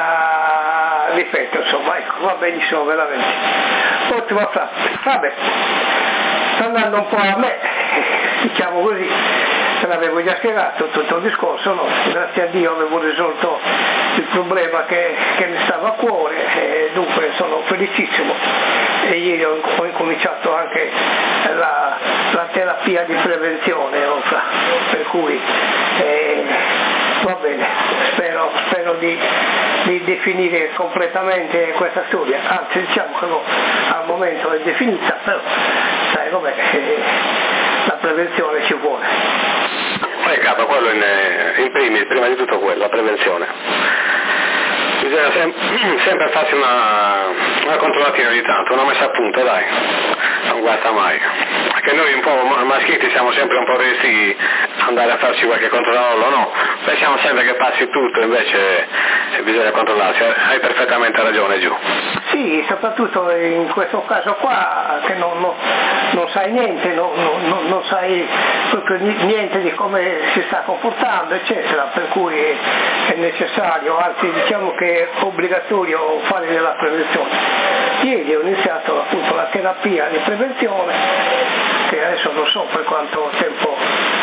Speaker 1: uh, difetto, insomma, ecco, va benissimo veramente. Ottimo Fra, vabbè, sta andando un po' a me, diciamo così. Se l'avevo già spiegato tutto il discorso, no? Grazie a Dio avevo risolto il problema che, che mi stava a cuore e dunque sono felicissimo. E ieri ho, ho incominciato anche la, la terapia di prevenzione, no? Per cui eh, va bene, spero, spero di, di definire completamente questa storia, anzi diciamo che no, al momento è definita, però sai com'è, eh, la prevenzione ci vuole.
Speaker 3: Eh capo, quello in, in primis, prima di tutto quello, la prevenzione. Bisogna sem- sempre farsi una, una controllatina ogni tanto, una messa a punto, dai, non guasta mai. Perché noi un po' maschietti siamo sempre un po' resi a andare a farci qualche controllo, no? Pensiamo sempre che passi tutto, invece bisogna controllarsi, hai perfettamente ragione Giù.
Speaker 1: Sì, soprattutto in questo caso qua, che non, non, non sai niente, non, non, non sai proprio niente di come si sta comportando, eccetera, per cui è necessario, anzi diciamo che è obbligatorio fare della prevenzione. Ieri ho iniziato appunto la terapia di prevenzione, che adesso non so per quanto tempo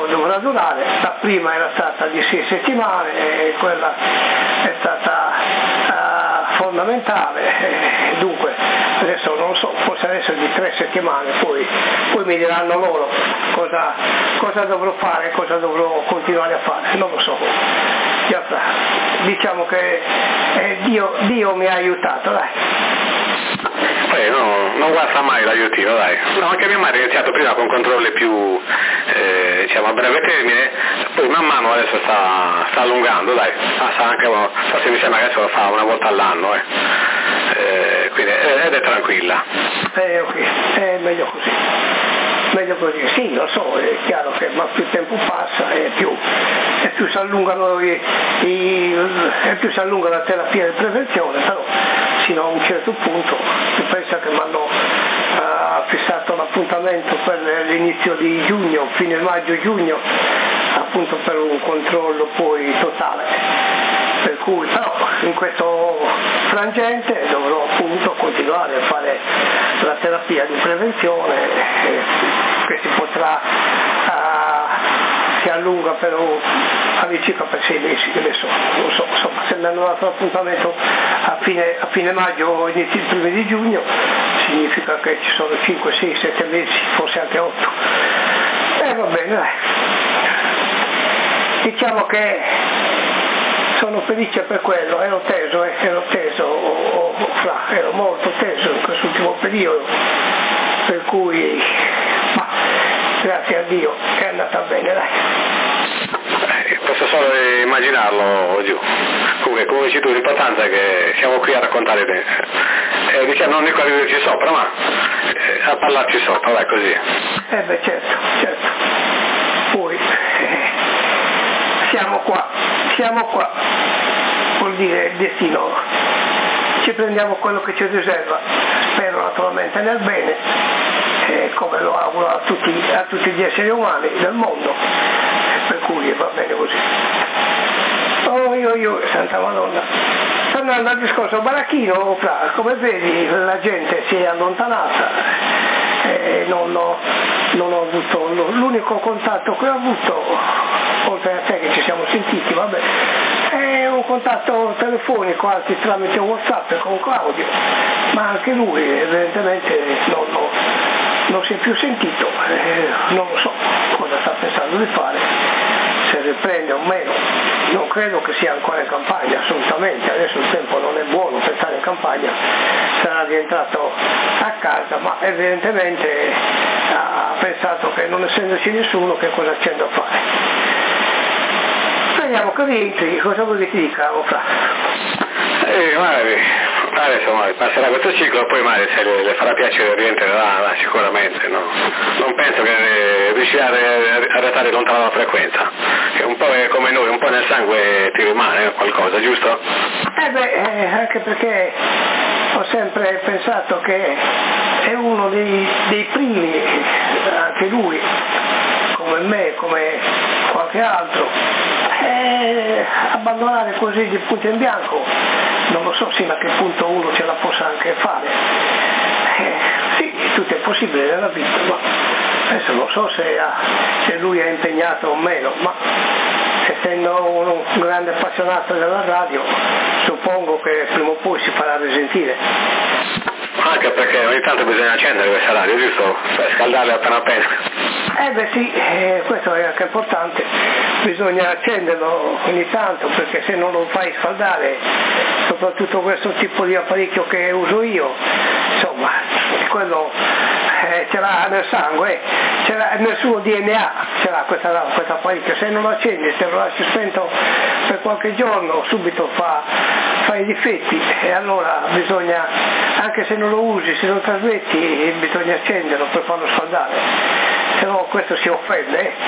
Speaker 1: dovrà durare. La prima era stata di sei settimane e quella è stata uh, fondamentale, e dunque adesso non so, forse adesso di tre settimane, poi, poi mi diranno loro cosa, cosa dovrò fare, cosa dovrò continuare a fare, non lo so. Diciamo che eh, Dio, Dio mi ha aiutato, dai.
Speaker 3: Eh, no, non guasta mai l'aiutino, dai. No, anche mia madre ha iniziato prima con controlli più eh, diciamo a breve termine, poi man mano adesso sta, sta allungando, dai. Ah, sta anche, forse mi sembra che adesso lo fa una volta all'anno, eh. Eh, quindi, eh, ed è tranquilla.
Speaker 1: Eh, ok, è meglio così. Meglio così, sì, lo so, è chiaro che ma più tempo passa e più, e più si allungano i, i, e più si allunga la terapia di prevenzione, però sino a un certo punto si pensa che mi hanno uh, fissato l'appuntamento per l'inizio di giugno, fine maggio-giugno, appunto per un controllo poi totale. Per cui però in questo frangente dovrò appunto continuare a fare la terapia di prevenzione eh, che si potrà uh, si allunga per all'incirca per sei mesi, adesso non so, insomma, se mi hanno dato l'appuntamento a fine, a fine maggio o inizio primi di giugno significa che ci sono cinque, sei, sette mesi, forse anche otto. E eh, va bene, dai. Diciamo che sono felice per quello, ero teso, eh, ero teso, oh, oh, fra, ero molto teso in quest'ultimo periodo, per cui, ma grazie a Dio che è andata bene, dai.
Speaker 3: Eh, posso solo immaginarlo giù. Comunque, come dici tu, l'importante è che siamo qui a raccontare te. Eh, diciamo non dico a viverci sopra, ma eh, a parlarci sopra, dai, così.
Speaker 1: Eh beh, certo, certo. Poi eh, siamo qua, siamo qua, vuol dire il destino, ci prendiamo quello che ci riserva, spero naturalmente nel bene, eh, come lo auguro a tutti, a tutti gli esseri umani del mondo, per cui va bene così. Oh io io, Santa Madonna. Tornando al discorso baracchino, fra, come vedi la gente si è allontanata, eh, non, ho, non ho avuto, l'unico contatto che ho avuto, oltre a te che ci siamo sentiti, vabbè, è un contatto telefonico anche tramite WhatsApp con Claudio, ma anche lui evidentemente non, non, non si è più sentito, eh, non lo so cosa sta pensando di fare, se riprende o meno. Non credo che sia ancora in campagna, assolutamente, adesso il tempo non è buono per stare in campagna, sarà rientrato a casa, ma evidentemente ha pensato che non essendoci nessuno che cosa c'è da fare. Speriamo che rientri, cosa vuoi che ti dica, Fra?
Speaker 3: Eh, magari, adesso magari passerà questo ciclo, poi magari se le, le farà piacere rientrerà là, sicuramente, no? Non penso che riuscirà a restare lontano dalla frequenza, che un po' è come noi, un po' nel sangue ti rimane qualcosa, giusto?
Speaker 1: Eh beh, eh, anche perché ho sempre pensato che è uno dei, dei primi, anche lui, come me, come qualche altro, eh, abbandonare così di punto in bianco, non lo so sino a che punto uno ce la possa anche fare. Eh, sì, tutto è possibile nella vita, ma adesso non so se, ha, se lui è impegnato o meno, ma essendo un grande appassionato della radio, suppongo che prima o poi si farà risentire.
Speaker 3: Anche perché ogni tanto bisogna accendere questa radio, giusto? Per scaldarle appena appena.
Speaker 1: Eh beh sì, eh, questo è anche importante, bisogna accenderlo ogni tanto, perché se non lo fai scaldare, soprattutto questo tipo di apparecchio che uso io, insomma, quello eh, ce l'ha nel sangue, ce l'ha nel suo D N A, ce l'ha questo apparecchio, se non lo accendi, se lo lasci spento per qualche giorno, subito fa, fa i difetti, e allora bisogna, anche se non lo usi, se lo trasmetti, bisogna accenderlo per farlo scaldare, se no questo si offende, eh?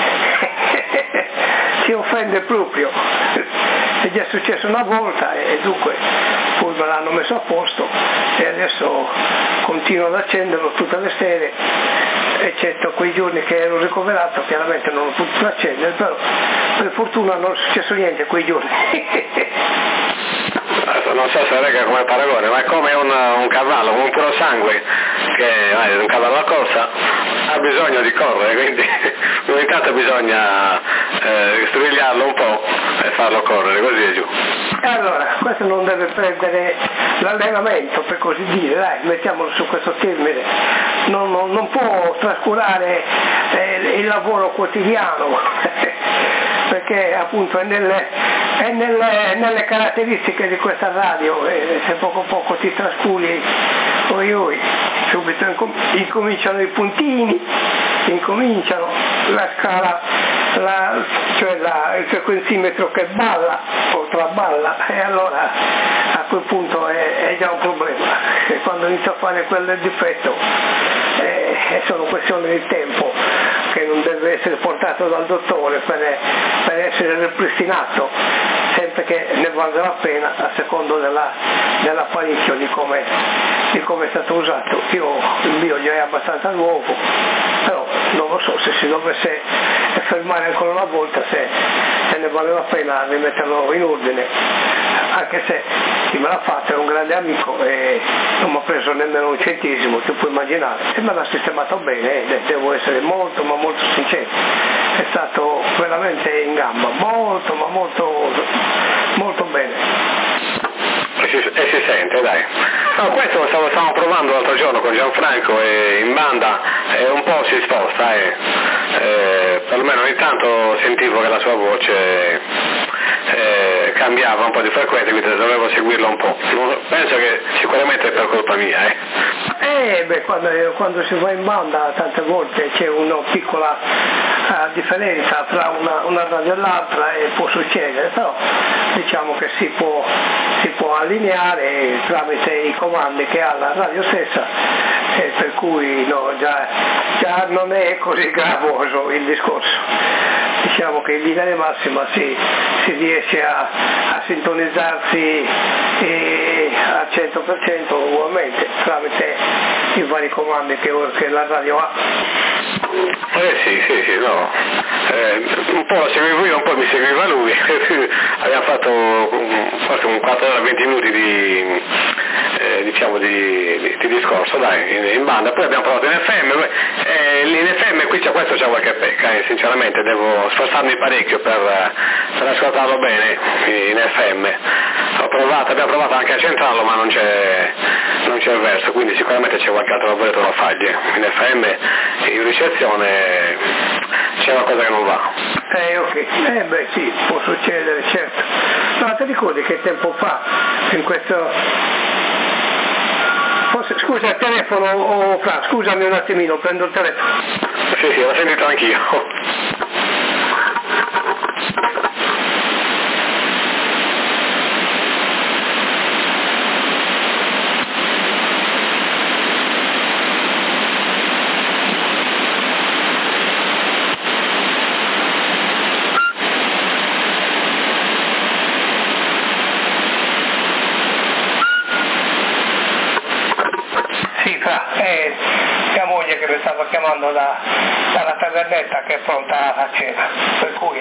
Speaker 1: si offende proprio, è già successo una volta e dunque poi me l'hanno messo a posto e adesso continuo ad accenderlo tutte le sere, eccetto quei giorni che ero ricoverato, chiaramente non ho potuto accendere, però per fortuna non è successo niente quei giorni.
Speaker 3: Non so se regga come paragone, ma è come un, un cavallo, un puro sangue che è un cavallo a corsa, ha bisogno di correre, quindi ogni tanto bisogna eh, strigliarlo un po' e farlo correre, così è giù.
Speaker 1: E allora, questo non deve perdere l'allenamento, per così dire, dai, mettiamolo su questo termine, non, non, non può trascurare eh, il lavoro quotidiano, perché appunto è nelle, è nelle, nelle caratteristiche di questa radio, e se poco a poco ti trascuri, oi oi, subito incom- incominciano i puntini, incominciano la scala, la, cioè la, il frequenzimetro che balla o traballa, e allora a quel punto è, è già un problema, e quando inizia a fare quel difetto eh, è solo questione di tempo, che non deve essere portato dal dottore per, per essere ripristinato, sempre che ne valga la pena a secondo della, dell'apparecchio, di come, di come è stato usato. Io il mio già è abbastanza nuovo, però non lo so se si dovesse fermare ancora una volta, se, se ne vale la pena rimetterlo in ordine, anche se chi me l'ha fatto è un grande amico e non mi ha preso nemmeno un centesimo, ti puoi immaginare, e me l'ha sistemato bene, eh, devo essere molto ma molto sincero, è stato veramente in gamba, molto ma molto molto bene.
Speaker 3: E si, e si sente, dai. No, questo stavo, stavamo provando l'altro giorno con Gianfranco e in banda e un po' si sposta, eh. Eh, perlomeno ogni tanto sentivo che la sua voce eh, cambiava un po' di frequenza, quindi dovevo seguirlo un po'. Penso che sicuramente è per colpa mia, eh.
Speaker 1: Eh beh, quando, quando si va in banda tante volte c'è una piccola uh, differenza tra una, una radio e l'altra e può succedere, però diciamo che si può, si può allineare tramite i comandi che ha la radio stessa, e per cui no, già, già non è così gravoso il discorso. Diciamo che in linea di massima si, si riesce a, a sintonizzarsi e al cento per cento ugualmente tramite i vari comandi che, che la radio ha.
Speaker 3: Eh sì, sì, sì, no. Eh, un po' lo seguivo io, un po' mi seguiva lui, abbiamo fatto forse un quattro ore e venti minuti di, eh, diciamo di, di, di discorso, dai, in, in banda, poi abbiamo provato in F M, eh, in F M qui c'è questo c'è qualche pecca, eh, sinceramente devo sforzarmi parecchio per, per ascoltarlo bene in F M. Ho provato, abbiamo provato anche a centrarlo, ma non c'è, non c'è verso, quindi sicuramente c'è qualche altro lavoretore da faglie. In F M, in ricezione, c'è una cosa che non va.
Speaker 1: Eh ok, eh beh sì, può succedere, certo. No, ti ricordi che tempo fa, in questo... Forse, scusa, il telefono, oh, Fra, scusami un attimino, prendo il telefono.
Speaker 3: Sì, sì, l'ho sentito anch'io.
Speaker 1: Eh, mia moglie che mi stava chiamando da, dalla tavernetta che è pronta a cena, per cui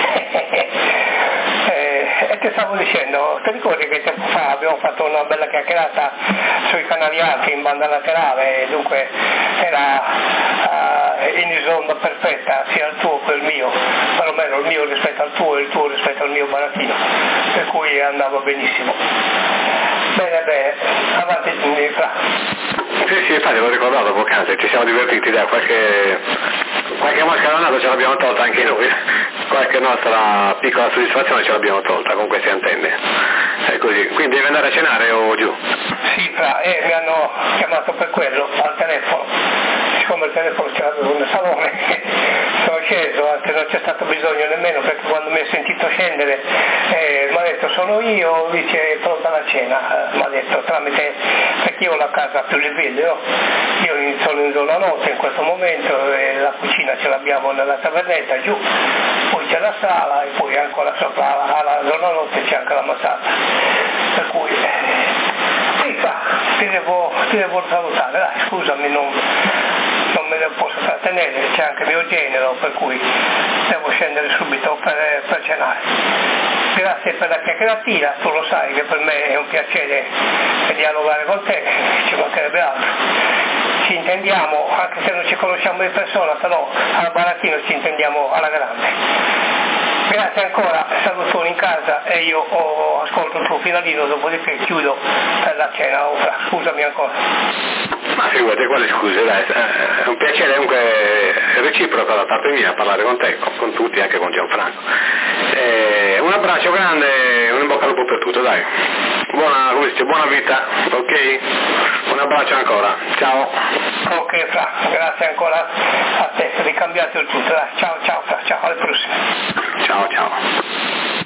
Speaker 1: eh, e ti stavo dicendo, ti ricordi che tempo fa abbiamo fatto una bella chiacchierata sui canali alti in banda laterale, e dunque era uh, in isonda perfetta sia il tuo che il mio, perlomeno il mio rispetto al tuo e il tuo rispetto al mio barattino, per cui andava benissimo. Bene, bene, avanti Fra.
Speaker 3: Sì, sì, infatti l'ho ricordato poc'anzi, ci siamo divertiti, dai, qualche, qualche maschera nato ce l'abbiamo tolta anche noi, qualche nostra piccola soddisfazione ce l'abbiamo tolta con queste antenne, è così, quindi devi andare a cenare o giù?
Speaker 1: Sì, Fra, eh, mi hanno chiamato per quello, al telefono, siccome il telefono ce l'avevo nel salone, sono sceso, anche non c'è stato bisogno nemmeno, perché quando mi ha sentito scendere eh, mi ha detto sono io, dice è pronta la cena, eh, mi ha detto tramite, perché io ho la casa più livello, io in, sono in zona notte in questo momento, e la cucina ce l'abbiamo nella tavernetta giù, poi c'è la sala e poi ancora sopra alla zona notte c'è anche la mansarda, per cui sì, fa, ti devo, ti ti devo salutare, dai, scusami, non, non me ne posso trattenere, c'è anche mio genero, per cui devo scendere subito per, per cenare. Grazie per la chiacchieratina, tu lo sai che per me è un piacere dialogare con te, ci mancherebbe altro. Ci intendiamo, anche se non ci conosciamo di persona, però al barattino ci intendiamo alla grande. Grazie ancora, salutoni in casa e io oh, ascolto il tuo finalino, dopodiché chiudo per la cena. Oh, scusami ancora.
Speaker 3: Ma figurati, quale scuse, dai, è un piacere comunque reciproco da parte mia parlare con te, con, con tutti, anche con Gianfranco. Eh, un abbraccio grande, un in bocca al lupo per tutto, dai. Buona, come si dice, buona vita, ok? Un abbraccio ancora, ciao.
Speaker 1: Ok Fra, grazie ancora a te, ricambiate il tutto, dai. Ciao ciao Fra, ciao, alle prossime.
Speaker 3: Ciao ciao.